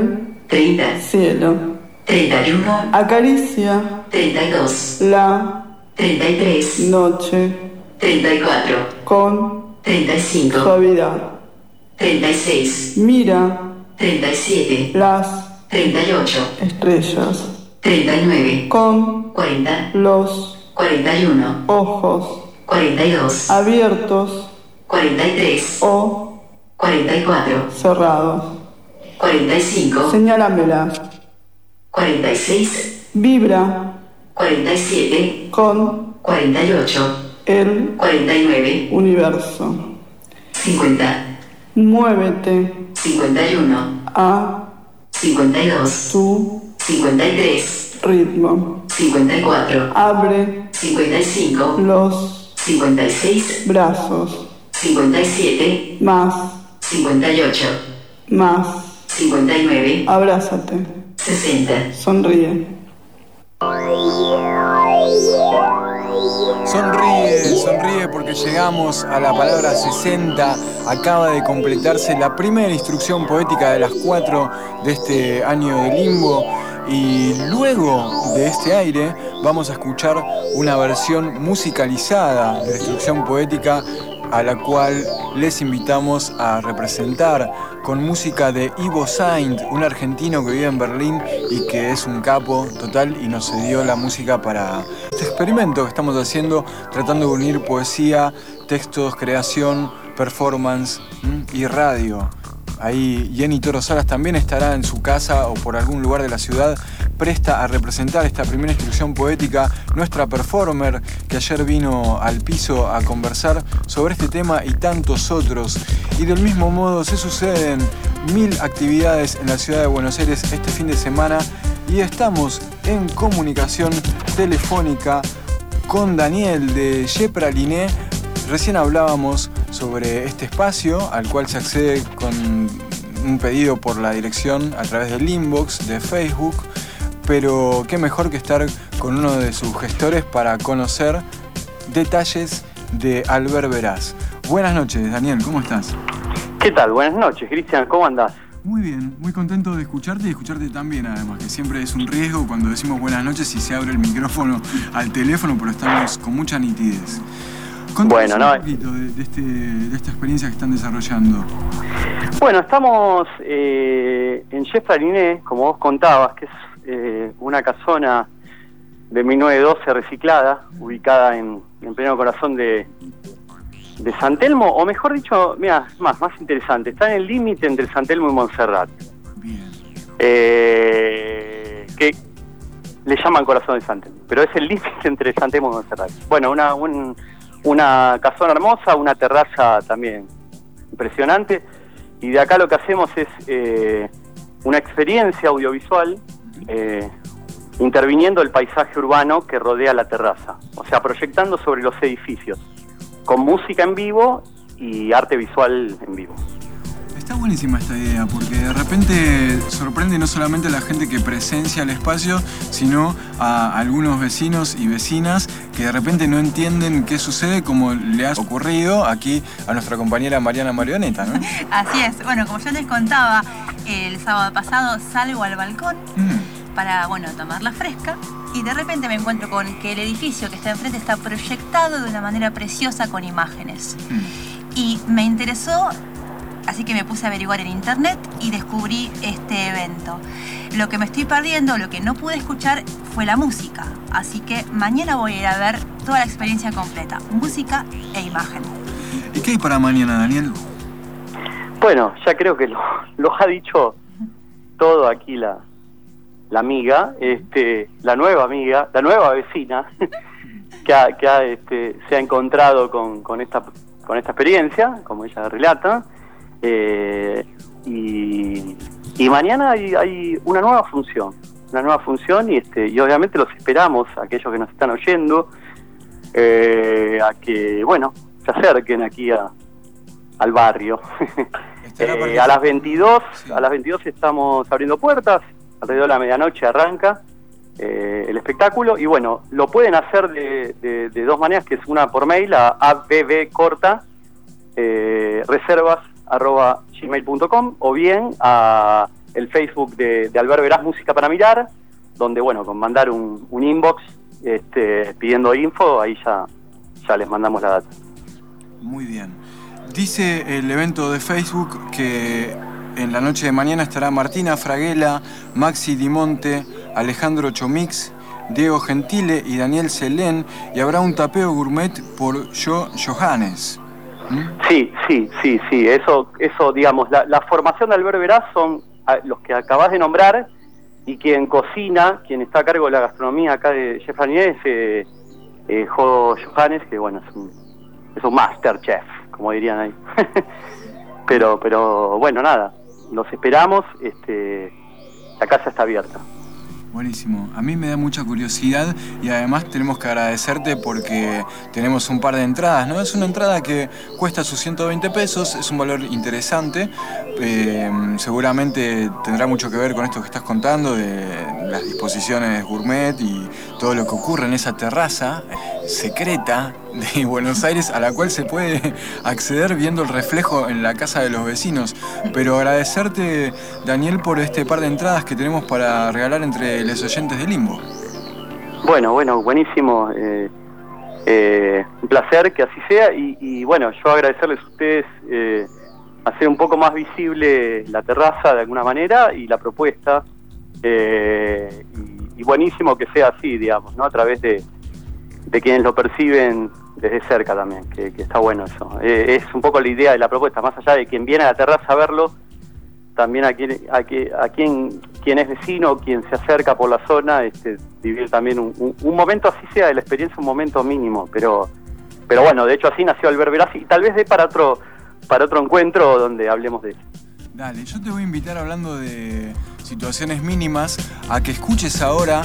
Speaker 13: treinta,
Speaker 14: cielo,
Speaker 13: treinta y uno,
Speaker 14: acaricia,
Speaker 13: treinta y dos,
Speaker 14: la,
Speaker 13: treinta y tres,
Speaker 14: noche,
Speaker 13: treinta y cuatro,
Speaker 14: con,
Speaker 13: treinta y cinco,
Speaker 14: suavidad,
Speaker 13: treinta y seis,
Speaker 14: mira,
Speaker 13: treinta y siete,
Speaker 14: las,
Speaker 13: treinta y ocho,
Speaker 14: estrellas,
Speaker 13: treinta y nueve,
Speaker 14: con,
Speaker 13: cuarenta,
Speaker 14: los,
Speaker 13: cuarenta y uno,
Speaker 14: ojos,
Speaker 13: cuarenta y dos,
Speaker 14: abiertos,
Speaker 13: cuarenta y tres,
Speaker 14: o,
Speaker 13: cuarenta y cuatro,
Speaker 14: cerrados,
Speaker 13: cuarenta y cinco,
Speaker 14: señálamela,
Speaker 13: cuarenta y seis,
Speaker 14: vibra,
Speaker 13: cuarenta y siete,
Speaker 14: con,
Speaker 13: cuarenta y ocho,
Speaker 14: el,
Speaker 13: cuarenta y nueve,
Speaker 14: universo,
Speaker 13: cincuenta,
Speaker 14: muévete,
Speaker 13: cincuenta y uno,
Speaker 14: a,
Speaker 13: cincuenta y dos,
Speaker 14: tu,
Speaker 13: cincuenta y tres,
Speaker 14: ritmo,
Speaker 13: cincuenta y cuatro,
Speaker 14: abre,
Speaker 13: cincuenta y cinco,
Speaker 14: los,
Speaker 13: cincuenta y seis,
Speaker 14: brazos,
Speaker 13: cincuenta y siete,
Speaker 14: más,
Speaker 13: cincuenta y ocho,
Speaker 14: más,
Speaker 13: cincuenta y nueve,
Speaker 14: abrázate,
Speaker 13: sesenta.
Speaker 14: sonríe.
Speaker 4: Sonríe, sonríe porque llegamos a la palabra sesenta. Acaba de completarse la primera instrucción poética de las cuatro de este año de Limbo. Y luego de este aire vamos a escuchar una versión musicalizada de la instrucción poética a la cual les invitamos a representar con música de Ivo Saint, un argentino que vive en Berlín y que es un capo total y nos cedió la música para este experimento que estamos haciendo, tratando de unir poesía, textos, creación, performance ¿m? y radio. Ahí Jenny Toro Salas también estará en su casa o por algún lugar de la ciudad presta a representar esta primera instrucción poética, nuestra performer que ayer vino al piso a conversar sobre este tema y tantos otros. Y del mismo modo se suceden mil actividades en la ciudad de Buenos Aires este fin de semana y estamos en comunicación telefónica con Daniel de Yepraliné. Recién hablábamos sobre este espacio al cual se accede con un pedido por la dirección a través del inbox de Facebook, pero qué mejor que estar con uno de sus gestores para conocer detalles de Albert Veraz. Buenas noches, Daniel, ¿cómo estás?
Speaker 15: ¿Qué tal? Buenas noches, Cristian, ¿cómo andás?
Speaker 4: Muy bien, muy contento de escucharte y escucharte también, además, que siempre es un riesgo cuando decimos buenas noches y se abre el micrófono al teléfono, pero estamos con mucha nitidez. Contanos
Speaker 15: bueno,
Speaker 4: un
Speaker 15: no,
Speaker 4: poquito de, de, este, de esta experiencia que están desarrollando.
Speaker 15: Bueno, estamos eh, en Yepraliné, como vos contabas, que es eh, una casona de mil novecientos doce reciclada, ubicada en, en pleno corazón de, de San Telmo, o mejor dicho, mira, más, más interesante, está en el límite entre San Telmo y Montserrat.
Speaker 4: Bien.
Speaker 15: Eh, que le llaman corazón de San Telmo, pero es el límite entre San Telmo y Montserrat. Bueno, una... Un, Una casona hermosa, una terraza también impresionante, y de acá lo que hacemos es eh, una experiencia audiovisual eh, interviniendo el paisaje urbano que rodea la terraza, o sea, proyectando sobre los edificios, con música en vivo y arte visual en vivo.
Speaker 4: Está buenísima esta idea, porque de repente sorprende no solamente a la gente que presencia el espacio, sino a algunos vecinos y vecinas que de repente no entienden qué sucede, como le ha ocurrido aquí a nuestra compañera Mariana Marioneta, ¿no?
Speaker 16: Así es. Bueno, como yo les contaba, el sábado pasado salgo al balcón mm. para, bueno, tomarla fresca, y de repente me encuentro con que el edificio que está enfrente está proyectado de una manera preciosa con imágenes. Mm. Y me interesó. Así que me puse a averiguar en internet y descubrí este evento. Lo que me estoy perdiendo, lo que no pude escuchar, fue la música. Así que mañana voy a ir a ver toda la experiencia completa, música e imagen.
Speaker 4: ¿Y qué hay para mañana, Daniel?
Speaker 15: Bueno, ya creo que lo, lo ha dicho todo aquí la, la amiga, este, la nueva amiga, la nueva vecina que, ha, que ha, este, se ha encontrado con, con, esta, con esta experiencia, como ella relata. Eh, y, y mañana hay, hay una nueva función, una nueva función y este y obviamente los esperamos, aquellos que nos están oyendo, eh, a que, bueno, se acerquen aquí a, al barrio. eh, a las veintidós, sí. a las veintidós estamos abriendo puertas, alrededor de la medianoche arranca eh, el espectáculo y bueno, lo pueden hacer de, de, de dos maneras, que es una por mail a abbcorta eh, reservas arroba gmail punto com o bien a el Facebook de, de Albert Verás Música para Mirar, donde, bueno, con mandar un, un inbox este, pidiendo info, ahí ya, ya les mandamos la data.
Speaker 4: Muy bien. Dice el evento de Facebook que en la noche de mañana estará Martina Fraguela, Maxi Dimonte, Alejandro Chomix, Diego Gentile y Daniel Selén, y habrá un tapeo gourmet por Jo Johannes. ¿Mm?
Speaker 15: Sí, sí, sí, sí, eso, eso digamos, la, la formación de Albert Verás son a, los que acabás de nombrar, y quien cocina, quien está a cargo de la gastronomía acá de Chef Ranier es eh, eh, Jo Johannes, que bueno, es un, es un master chef, como dirían ahí. pero, pero bueno, nada, los esperamos, este, la casa está abierta.
Speaker 4: Buenísimo. A mí me da mucha curiosidad y además tenemos que agradecerte porque tenemos un par de entradas, ¿no? Es una entrada que cuesta sus ciento veinte pesos, es un valor interesante. Eh, seguramente tendrá mucho que ver con esto que estás contando de las disposiciones gourmet y todo lo que ocurre en esa terraza secreta de Buenos Aires a la cual se puede acceder viendo el reflejo en la casa de los vecinos. Pero agradecerte, Daniel, por este par de entradas que tenemos para regalar entre los oyentes de Limbo.
Speaker 15: Bueno, bueno, buenísimo. Eh, eh, un placer que así sea y, y bueno, yo agradecerles a ustedes eh, hacer un poco más visible la terraza de alguna manera y la propuesta eh, y, y buenísimo que sea así, digamos, ¿no? A través de, de quienes lo perciben desde cerca también, que, que está bueno eso. Eh, es un poco la idea de la propuesta, más allá de quien viene a la terraza a verlo, también a quien, a quien, a quien, quien es vecino, quien se acerca por la zona, este, vivir también un, un, un momento, así sea de la experiencia, un momento mínimo, pero pero bueno, de hecho así nació Albert Verás y tal vez dé para otro, para otro encuentro donde hablemos de eso.
Speaker 4: Dale, yo te voy a invitar, hablando de situaciones mínimas, a que escuches ahora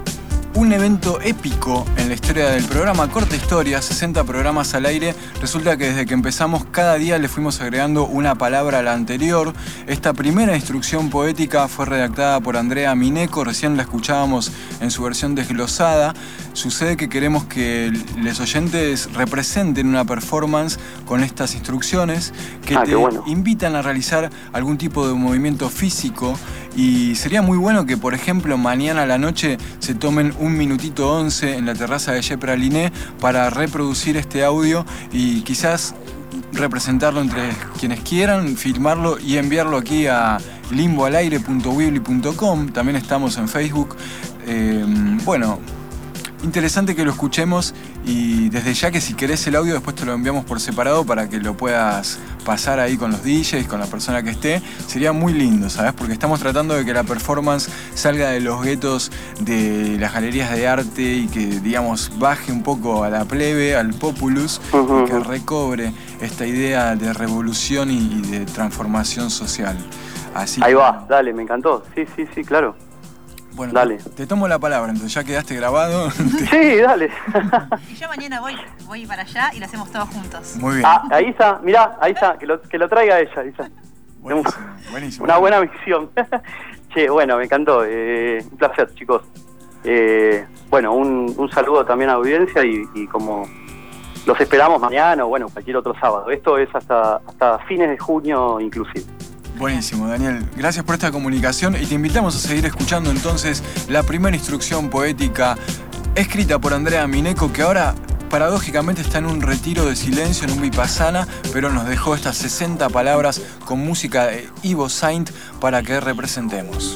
Speaker 4: un evento épico en la historia del programa Corta Historia, sesenta programas al aire. Resulta que desde que empezamos cada día le fuimos agregando una palabra a la anterior. Esta primera instrucción poética fue redactada por Andrea Mineco, recién la escuchábamos en su versión desglosada. Sucede que queremos que los oyentes representen una performance con estas instrucciones que
Speaker 15: ah,
Speaker 4: te
Speaker 15: bueno.
Speaker 4: invitan a realizar algún tipo de movimiento físico, y sería muy bueno que, por ejemplo, mañana a la noche se tomen un minutito once en la terraza de Chef Praliné para reproducir este audio y quizás representarlo entre quienes quieran, filmarlo y enviarlo aquí a limboalaire punto weebly punto com. También estamos en Facebook. Eh, bueno, interesante que lo escuchemos, y desde ya que si querés el audio después te lo enviamos por separado para que lo puedas pasar ahí con los D Js, con la persona que esté. Sería muy lindo, ¿sabes? Porque estamos tratando de que la performance salga de los guetos de las galerías de arte y que, digamos, baje un poco a la plebe, al populus, uh-huh. y que recobre esta idea de revolución y, y de transformación social. Así
Speaker 15: ahí
Speaker 4: que,
Speaker 15: va, dale, me encantó. Sí, sí, sí, claro.
Speaker 4: Bueno,
Speaker 15: dale.
Speaker 4: Te, te tomo la palabra, entonces ya quedaste grabado.
Speaker 15: Sí, dale.
Speaker 16: Y yo mañana voy, voy para allá y lo hacemos todos juntos.
Speaker 4: Muy bien.
Speaker 15: Ah, ahí está, mirá, ahí está, que lo, que lo traiga ella. Ahí está.
Speaker 4: Buenísimo, buenísimo.
Speaker 15: Una buena misión. Che, bueno, me encantó. Eh, un placer, chicos. Eh, bueno, un, un saludo también a la audiencia y, y como los esperamos mañana o bueno, cualquier otro sábado. Esto es hasta, hasta fines de junio inclusive.
Speaker 4: Buenísimo, Daniel. Gracias por esta comunicación y te invitamos a seguir escuchando entonces la primera instrucción poética escrita por Andrea Mineco, que ahora paradójicamente está en un retiro de silencio, en un vipassana, pero nos dejó estas sesenta palabras con música de Ivo Saint para que representemos.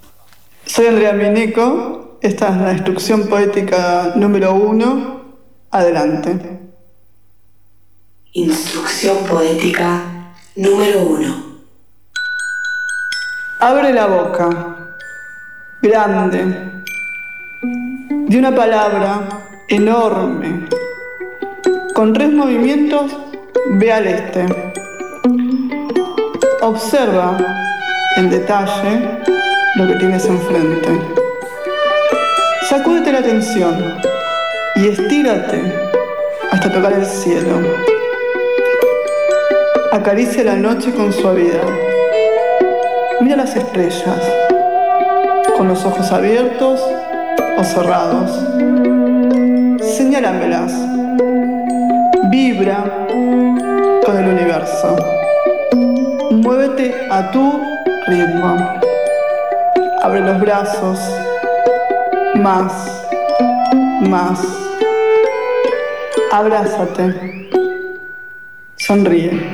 Speaker 14: Soy Andrea Mineco, esta es la instrucción poética número uno. Adelante.
Speaker 5: Instrucción poética número uno.
Speaker 14: Abre la boca, grande, de una palabra enorme. Con tres movimientos, ve al este. Observa en detalle lo que tienes enfrente. Sacúdete la tensión y estírate hasta tocar el cielo. Acaricia la noche con suavidad. Mira las estrellas, con los ojos abiertos o cerrados. Señálamelas. Vibra con el universo. Muévete a tu ritmo. Abre los brazos. Más. Más. Abrázate. Sonríe.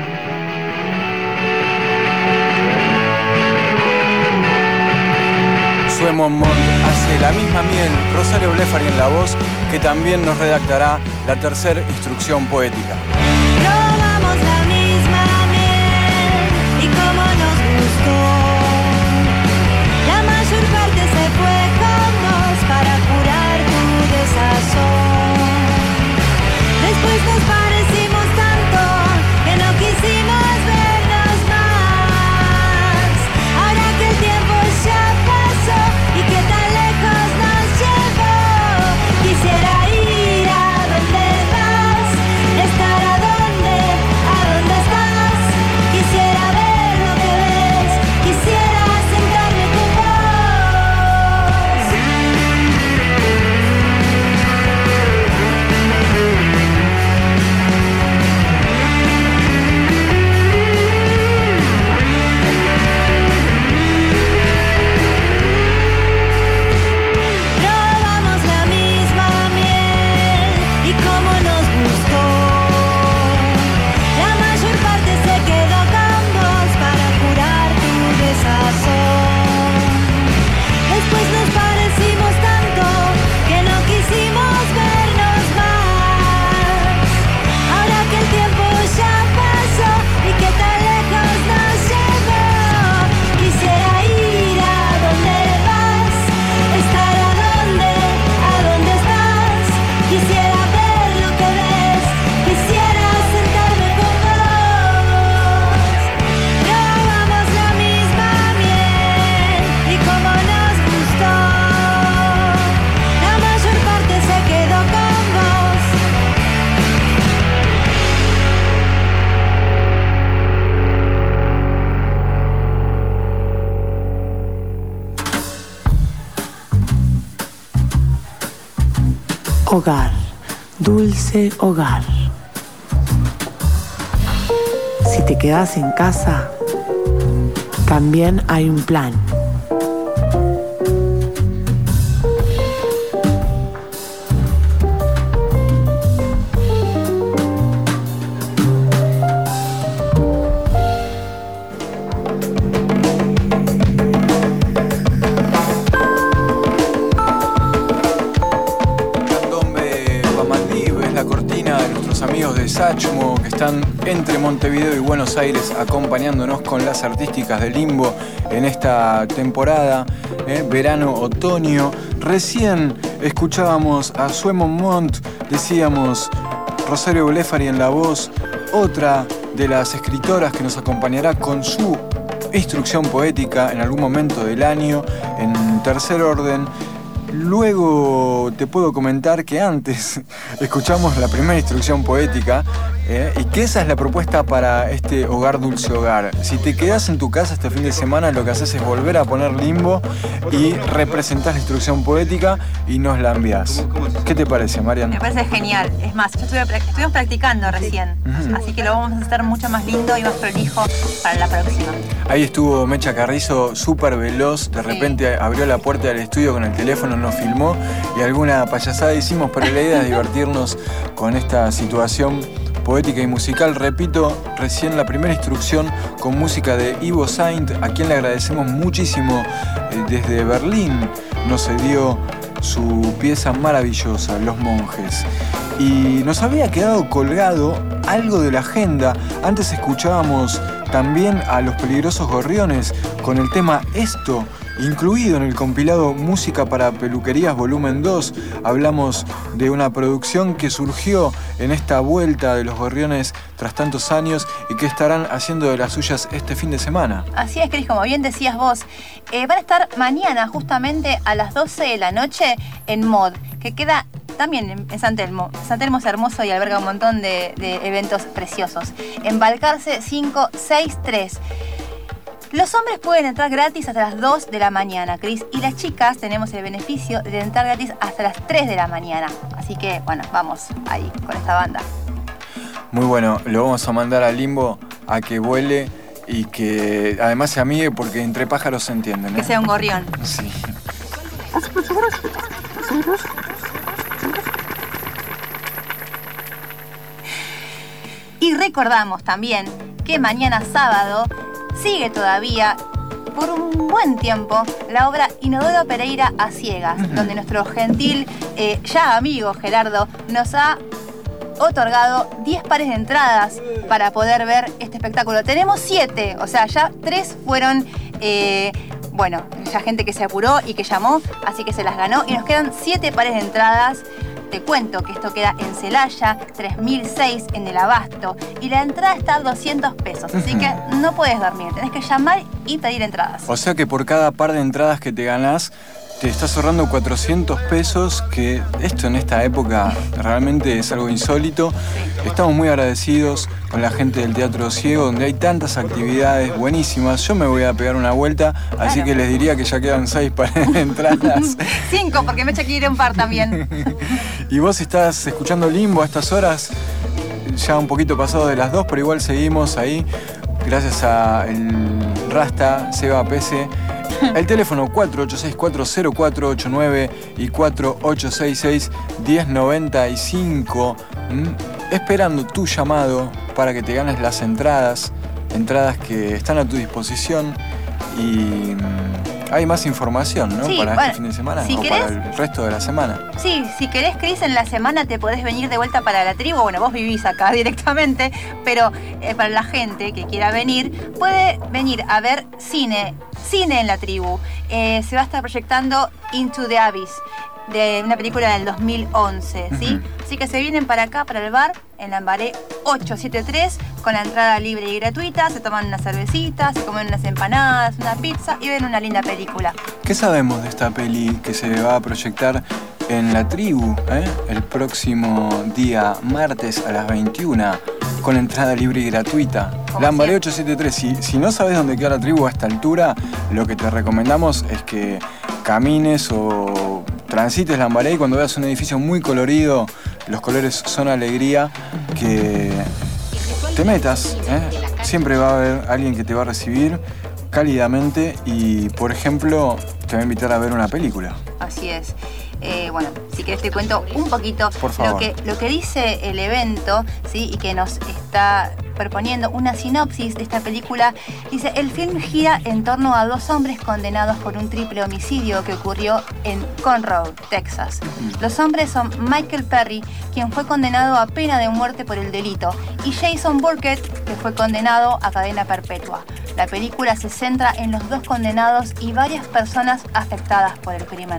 Speaker 4: Suemon Mont hace la misma miel, Rosario Blefari en la voz, que también nos redactará la tercera instrucción poética.
Speaker 10: Probamos la misma miel y como nos gustó, la mayor parte se fue con vos para curar tu desazón. Después nos parecimos tanto que no quisimos vernos más. Ahora que el tiempo ya pasó y que tan lejos nos llevó, quisiera ir a donde vas, estar a donde, a donde estás. Quisiera ver lo que ves, quisiera sentarme con vos. Probamos la misma miel y como nos gustó, la mayor parte se quedó con vos para curar tu desazón. Después nos parecimos tanto que no quisimos vernos más. Ahora que el tiempo ya pasó y que tan lejos nos llevó, quisiera ir a donde vas, estar a donde, a donde estás. Quisiera ver lo que ves, quisiera sentarme con vos. Probamos la misma miel y como nos gustó, la mayor parte se quedó con vos.
Speaker 5: Hogar, dulce hogar. Si te quedas en casa, también hay un plan.
Speaker 4: Candombe Pamaldiv es la cortina de nuestros amigos de Sachmo, que están entre Montevideo y Buenos Aires acompañándonos con las artísticas de Limbo en esta temporada, eh, verano-otoño. Recién escuchábamos a Suemon Mont, decíamos Rosario Blefari en la voz, otra de las escritoras que nos acompañará con su instrucción poética en algún momento del año, en tercer orden. Luego te puedo comentar que antes escuchamos la primera instrucción poética, eh, y que esa es la propuesta para este Hogar Dulce Hogar. Si te quedas en tu casa este fin de semana, lo que haces es volver a poner Limbo y representás la instrucción poética y nos la envías. ¿Qué te parece, Marian?
Speaker 16: Me parece genial. Es más, yo estuve, prac- estuvimos practicando recién,
Speaker 4: Ujú.
Speaker 16: así que lo vamos a hacer mucho más lindo y más prolijo para la próxima.
Speaker 4: Ahí estuvo Mecha Carrizo, súper veloz, de repente abrió la puerta del estudio con el teléfono, nos filmó y alguna payasada hicimos, pero la idea es divertirnos con esta situación poética y musical. Repito, recién la primera instrucción con música de Ivo Saint, a quien le agradecemos muchísimo, eh, desde Berlín nos cedió su pieza maravillosa, Los Monjes. Y nos había quedado colgado algo de la agenda. Antes escuchábamos también a Los Peligrosos Gorriones con el tema Esto, incluido en el compilado Música para Peluquerías volumen dos. Hablamos de una producción que surgió en esta vuelta de los Gorriones tras tantos años y que estarán haciendo de las suyas este fin de semana.
Speaker 16: Así es, Cris, como bien decías vos, eh, van a estar mañana justamente a las doce de la noche en Mod, que queda también en en San Telmo. San Telmo es hermoso y alberga un montón de, de eventos preciosos. En Balcarce cinco seis tres. Los hombres pueden entrar gratis hasta las dos de la mañana, Cris, y las chicas tenemos el beneficio de entrar gratis hasta las tres de la mañana. Así que, bueno, vamos ahí con esta banda.
Speaker 4: Muy bueno, lo vamos a mandar a Limbo a que vuele y que además se amigue porque entre pájaros se entienden. ¿eh?
Speaker 16: Que sea un gorrión.
Speaker 4: Sí.
Speaker 16: Y recordamos también que mañana sábado sigue todavía por un buen tiempo la obra Inodoro Pereira a ciegas, uh-huh. donde nuestro gentil, eh, ya amigo Gerardo, nos ha otorgado diez pares de entradas para poder ver este espectáculo. Tenemos siete, o sea, ya tres fueron, eh, bueno, ya gente que se apuró y que llamó, así que se las ganó, y nos quedan siete pares de entradas. Te cuento que esto queda en Celaya, tres mil seis en el Abasto, y la entrada está a doscientos pesos, así que no puedes dormir, tenés que llamar y pedir entradas.
Speaker 4: O sea que por cada par de entradas que te ganás, te estás ahorrando cuatrocientos pesos, que esto en esta época realmente es algo insólito. Sí. Estamos muy agradecidos con la gente del Teatro Ciego, donde hay tantas actividades buenísimas. Yo me voy a pegar una vuelta, claro. Así que les diría que ya quedan seis para entradas.
Speaker 16: Cinco, porque me eché que ir un par también.
Speaker 4: Y vos estás escuchando Limbo a estas horas, ya un poquito pasado de las dos, pero igual seguimos ahí, gracias a el Rasta, Seba Pese. El teléfono cuatro ocho seis cuatro cero cuatro ocho nueve y cuatro ocho seis seis uno cero nueve cinco, ¿m? Esperando tu llamado para que te ganes las entradas, entradas que están a tu disposición. Y hay más información, ¿no?
Speaker 16: Sí,
Speaker 4: para
Speaker 16: bueno,
Speaker 4: este fin de semana
Speaker 16: si
Speaker 4: o
Speaker 16: querés,
Speaker 4: para el resto de la semana.
Speaker 16: Sí, si querés, Cris, en la semana te podés venir de vuelta para la tribu. Bueno, vos vivís acá directamente, pero eh, para la gente que quiera venir, puede venir a ver cine, cine en la tribu. Eh, se va a estar proyectando Into the Abyss, de una película del dos mil once, ¿sí? Uh-huh. Así que se vienen para acá, para el bar, en Lambaré ochocientos setenta y tres, con la entrada libre y gratuita, se toman unas cervecitas, se comen unas empanadas, una pizza y ven una linda película.
Speaker 4: ¿Qué sabemos de esta peli que se va a proyectar en la tribu, eh? el próximo día martes a las veintiuna, con entrada libre y gratuita? Lambaré ochocientos setenta y tres. Si, si no sabes dónde queda la tribu a esta altura, lo que te recomendamos es que camines o transites Lambaré y cuando veas un edificio muy colorido, los colores son alegría, que te metas, ¿eh? Siempre va a haber alguien que te va a recibir cálidamente y, por ejemplo, te va a invitar a ver una película.
Speaker 16: Así es. Eh, bueno, si querés te cuento un poquito
Speaker 4: Por favor.
Speaker 16: lo que, lo que dice el evento, ¿sí? Y que nos está proponiendo una sinopsis de esta película. Dice, el film gira en torno a dos hombres condenados por un triple homicidio que ocurrió en Conroe, Texas. Los hombres son Michael Perry, quien fue condenado a pena de muerte por el delito, y Jason Burkett, que fue condenado a cadena perpetua. La película se centra en los dos condenados y varias personas afectadas por el crimen.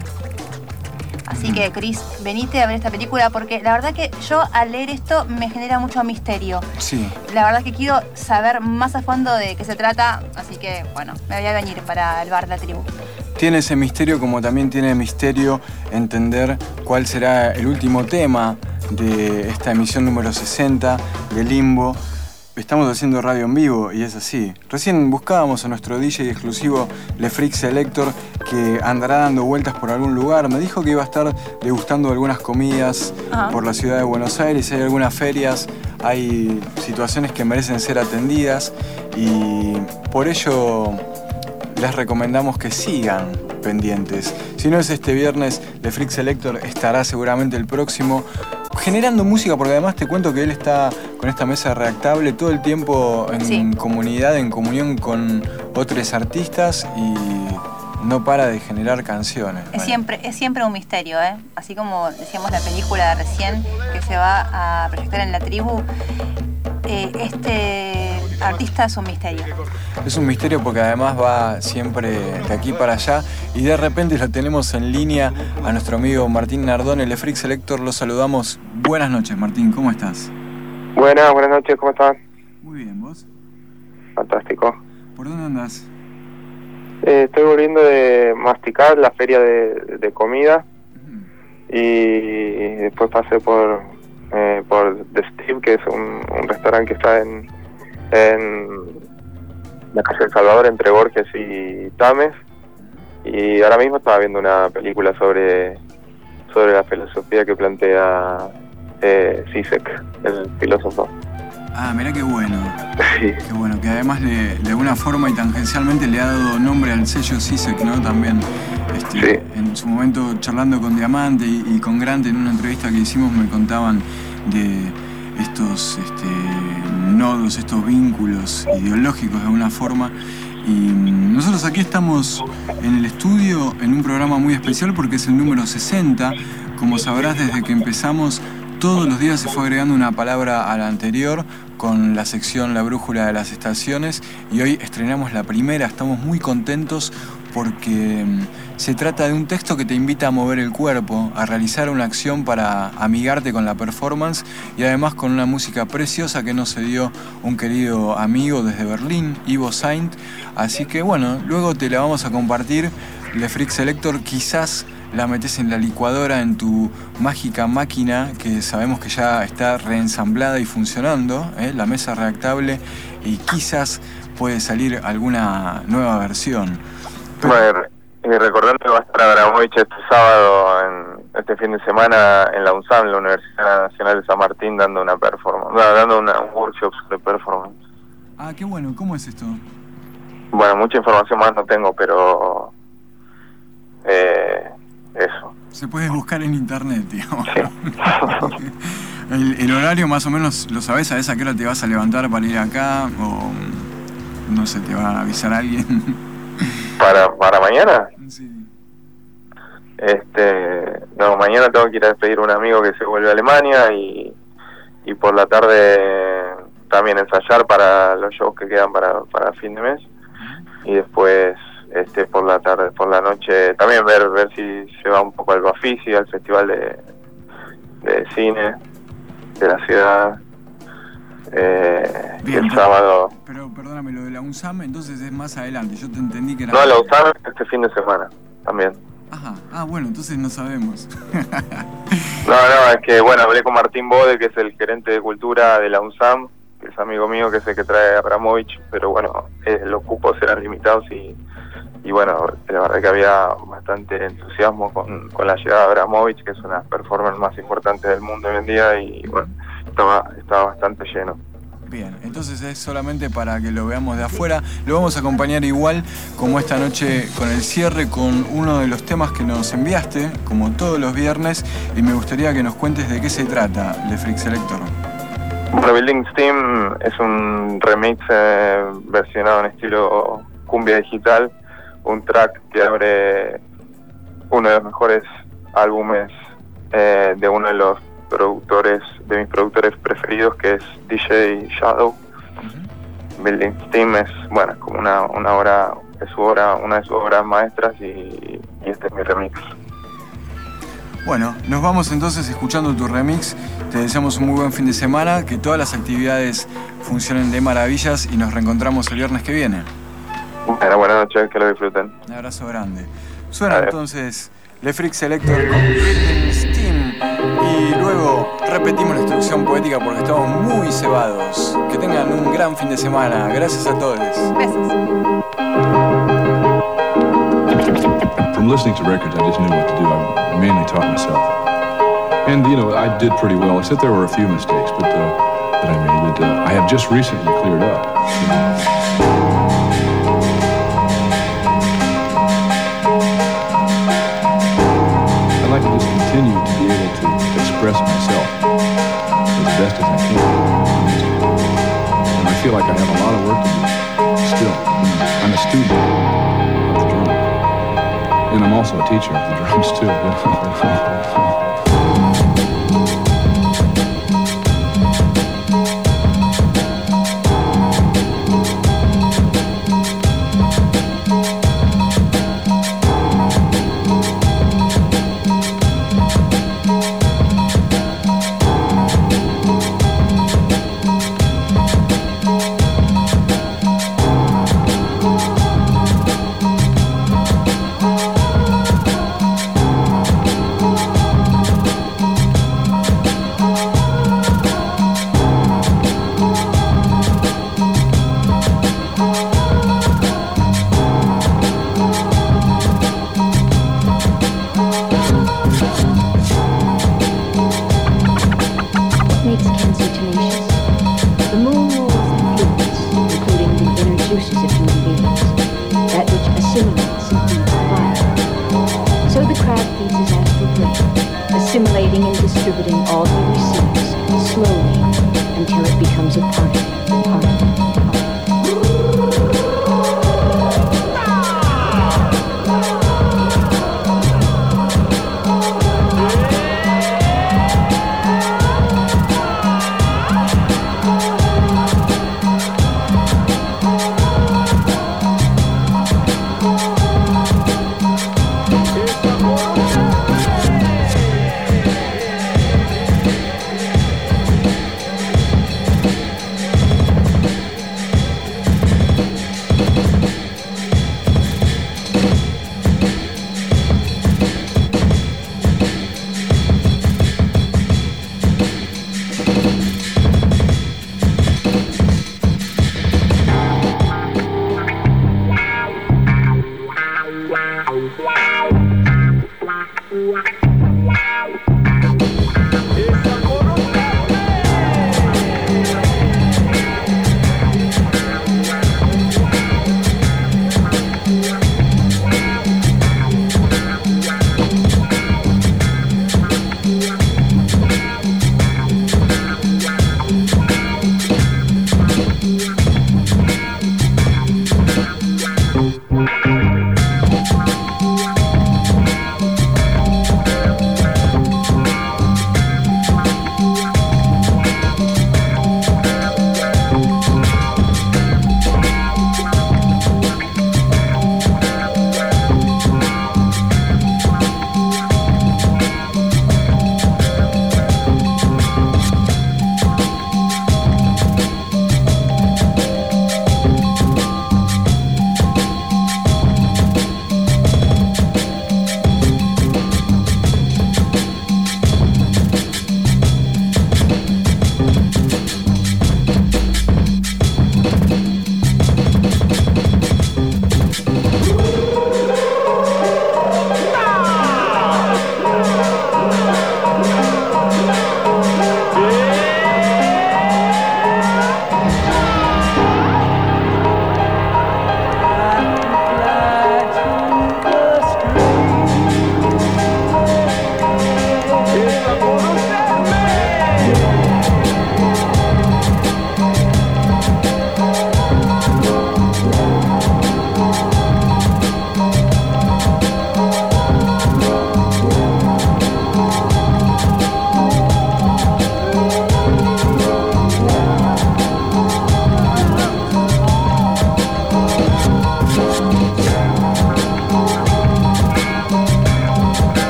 Speaker 16: Así que, Cris, venite a ver esta película porque la verdad que yo al leer esto me genera mucho misterio.
Speaker 4: Sí.
Speaker 16: La verdad que quiero saber más a fondo de qué se trata, así que, bueno, me voy a venir para el bar de la tribu.
Speaker 4: Tiene ese misterio como también tiene misterio entender cuál será el último tema de esta emisión número sesenta de Limbo. Estamos haciendo radio en vivo y es así. Recién buscábamos a nuestro D J exclusivo Le Freak Selector, que andará dando vueltas por algún lugar. Me dijo que iba a estar degustando algunas comidas Ajá. por la ciudad de Buenos Aires. Hay algunas ferias, hay situaciones que merecen ser atendidas y por ello les recomendamos que sigan pendientes. Si no es este viernes, Le Freak Selector estará seguramente el próximo, generando música, porque además te cuento que él está con esta mesa reactable todo el tiempo en sí. comunidad, en comunión con otros artistas y no para de generar canciones.
Speaker 16: Es siempre, es siempre un misterio, ¿eh? Así como decíamos la película de recién que se va a proyectar en la tribu, eh, este artista es un misterio.
Speaker 4: Es un misterio porque además va siempre de aquí para allá y de repente lo tenemos en línea a nuestro amigo Martín Nardone, Le Freak Selector. Lo saludamos. Buenas noches, Martín, ¿cómo estás?
Speaker 17: Buenas, buenas noches, ¿cómo estás?
Speaker 4: Muy bien, ¿vos?
Speaker 17: Fantástico.
Speaker 4: ¿Por dónde andás?
Speaker 17: Eh, estoy volviendo de masticar la feria de, de comida uh-huh. y después pasé por eh, por The Steve, que es un, un restaurante que está en en la calle El Salvador, entre Borges y Tames, y ahora mismo estaba viendo una película sobre sobre la filosofía que plantea eh, Zizek, el filósofo.
Speaker 4: Ah, mirá qué bueno.
Speaker 17: Sí.
Speaker 4: Qué bueno, que además le, de alguna forma y tangencialmente le ha dado nombre al sello Sisek, ¿no? También. Este,
Speaker 17: Sí.
Speaker 4: En su momento charlando con Diamante y, y con Grant en una entrevista que hicimos me contaban de estos este, nodos, estos vínculos ideológicos de alguna forma. Y nosotros aquí estamos en el estudio en un programa muy especial porque es el número sesenta. Como sabrás, desde que empezamos, todos los días se fue agregando una palabra a la anterior con la sección La Brújula de las Estaciones y hoy estrenamos la primera. Estamos muy contentos porque se trata de un texto que te invita a mover el cuerpo, a realizar una acción para amigarte con la performance y además con una música preciosa que nos cedió un querido amigo desde Berlín, Ivo Saint. Así que bueno, luego te la vamos a compartir. Le Freak Selector, quizás la metes en la licuadora en tu mágica máquina que sabemos que ya está reensamblada y funcionando, ¿eh? La mesa reactable, y quizás puede salir alguna nueva versión.
Speaker 17: Bueno, y recordando que va a estar Abramovich este sábado, en, este fin de semana, en la UNSAM, la Universidad Nacional de San Martín, dando una performance, no, dando una, un workshop de performance.
Speaker 4: Ah, qué bueno, ¿cómo es esto?
Speaker 17: Bueno, mucha información más no tengo, pero eh, eso.
Speaker 4: Se puede buscar en internet, digamos. Sí. el, el horario más o menos lo sabés, ¿sabés a qué hora te vas a levantar para ir acá? O no sé, te va a avisar alguien.
Speaker 17: ¿Para, para mañana?
Speaker 4: Sí.
Speaker 17: Este, no, mañana tengo que ir a despedir a un amigo que se vuelve a Alemania y, y por la tarde también ensayar para los shows que quedan para, para fin de mes. Y después este por la tarde, por la noche, también ver ver si se va un poco al Bafisi, al festival de, de cine de la ciudad. Eh,
Speaker 4: Bien,
Speaker 17: y el sábado.
Speaker 4: Pero perdóname, lo de la UNSAM entonces es más adelante. Yo te entendí que era.
Speaker 17: No, la UNSAM este fin de semana también.
Speaker 4: Ajá, ah, bueno, entonces no sabemos.
Speaker 17: No, no, es que bueno, hablé con Martín Bode, que es el gerente de cultura de la UNSAM, que es amigo mío, que es el que trae a Abramovich, pero bueno, eh, los cupos eran limitados y, y bueno, la verdad que había bastante entusiasmo con, con la llegada de Abramovich, que es una performance más importante del mundo hoy en día, y bueno, estaba, estaba bastante lleno.
Speaker 4: Bien, entonces es solamente para que lo veamos de afuera. Lo vamos a acompañar igual, como esta noche, con el cierre, con uno de los temas que nos enviaste, como todos los viernes, y me gustaría que nos cuentes de qué se trata, Le Freak Selector.
Speaker 17: Bueno, Building Steam es un remix eh, versionado en estilo cumbia digital, un track que abre uno de los mejores álbumes eh, de uno de los productores, de mis productores preferidos, que es D J Shadow. Uh-huh. Building Steam es, bueno, como una, una obra, es su obra, una de sus obras maestras, y, y este es mi remix.
Speaker 4: Bueno, nos vamos entonces escuchando tu remix. Te deseamos un muy buen fin de semana, que todas las actividades funcionen de maravillas y nos reencontramos el viernes que viene.
Speaker 17: Bueno, buenas noches, que lo disfruten.
Speaker 4: Un abrazo grande. Suena Adiós. Entonces Le Freak Selector con Building Steam y luego repetimos la instrucción poética porque estamos muy cebados. Que tengan un gran fin de semana. Gracias a todos.
Speaker 8: Besos.
Speaker 18: From listening to records, I just knew what to do. I mainly taught myself. And, you know, I did pretty well, except there were a few mistakes but, uh, that I made that uh, I have just recently cleared up. You know? I'd like to just continue to be able to express myself as best as I can. And I feel like I have a lot of work to do still. I'm a student. And I'm also a teacher of the drums too.
Speaker 19: Makes cancer tenacious. The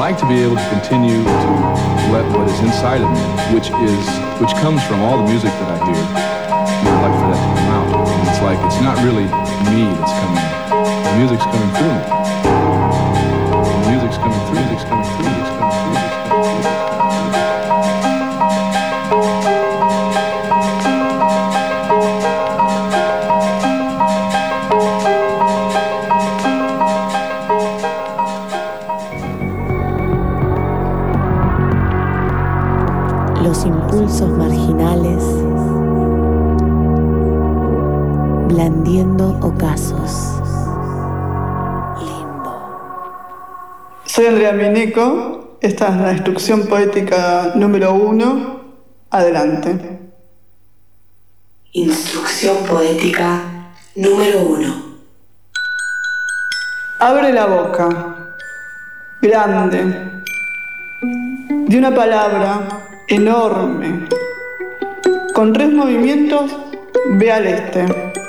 Speaker 18: like to be able to continue to let what is inside of me, which is which comes from all the music that I hear, you know, I'd like for that to come out. And it's like it's not really me that's coming. The music's coming through me. The music's coming through. The music's coming through. The music's coming through. The music's coming through.
Speaker 5: Los impulsos marginales, blandiendo ocasos.
Speaker 14: Soy Andrea Mineco, esta es la instrucción poética número uno. Adelante.
Speaker 5: Instrucción poética número uno.
Speaker 14: Abre la boca, grande, de una palabra enorme. Con tres movimientos, ve al este.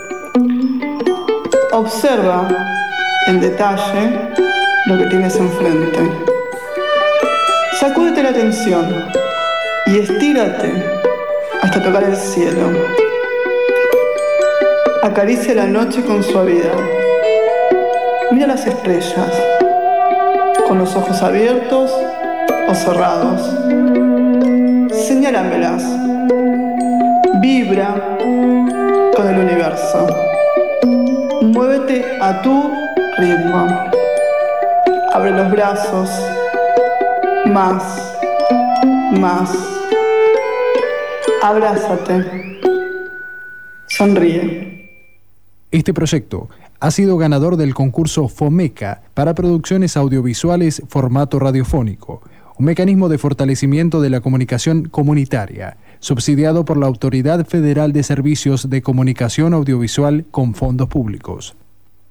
Speaker 14: Observa en detalle lo que tienes enfrente. Sacúdete la tensión y estírate hasta tocar el cielo. Acaricia la noche con suavidad. Mira las estrellas, con los ojos abiertos o cerrados. Señálamelas. Vibra con el universo. Muévete a tu ritmo. Abre los brazos. Más. Más. Abrázate. Sonríe.
Speaker 19: Este proyecto ha sido ganador del concurso FOMECA para producciones audiovisuales formato radiofónico, un mecanismo de fortalecimiento de la comunicación comunitaria, subsidiado por la Autoridad Federal de Servicios de Comunicación Audiovisual con fondos públicos.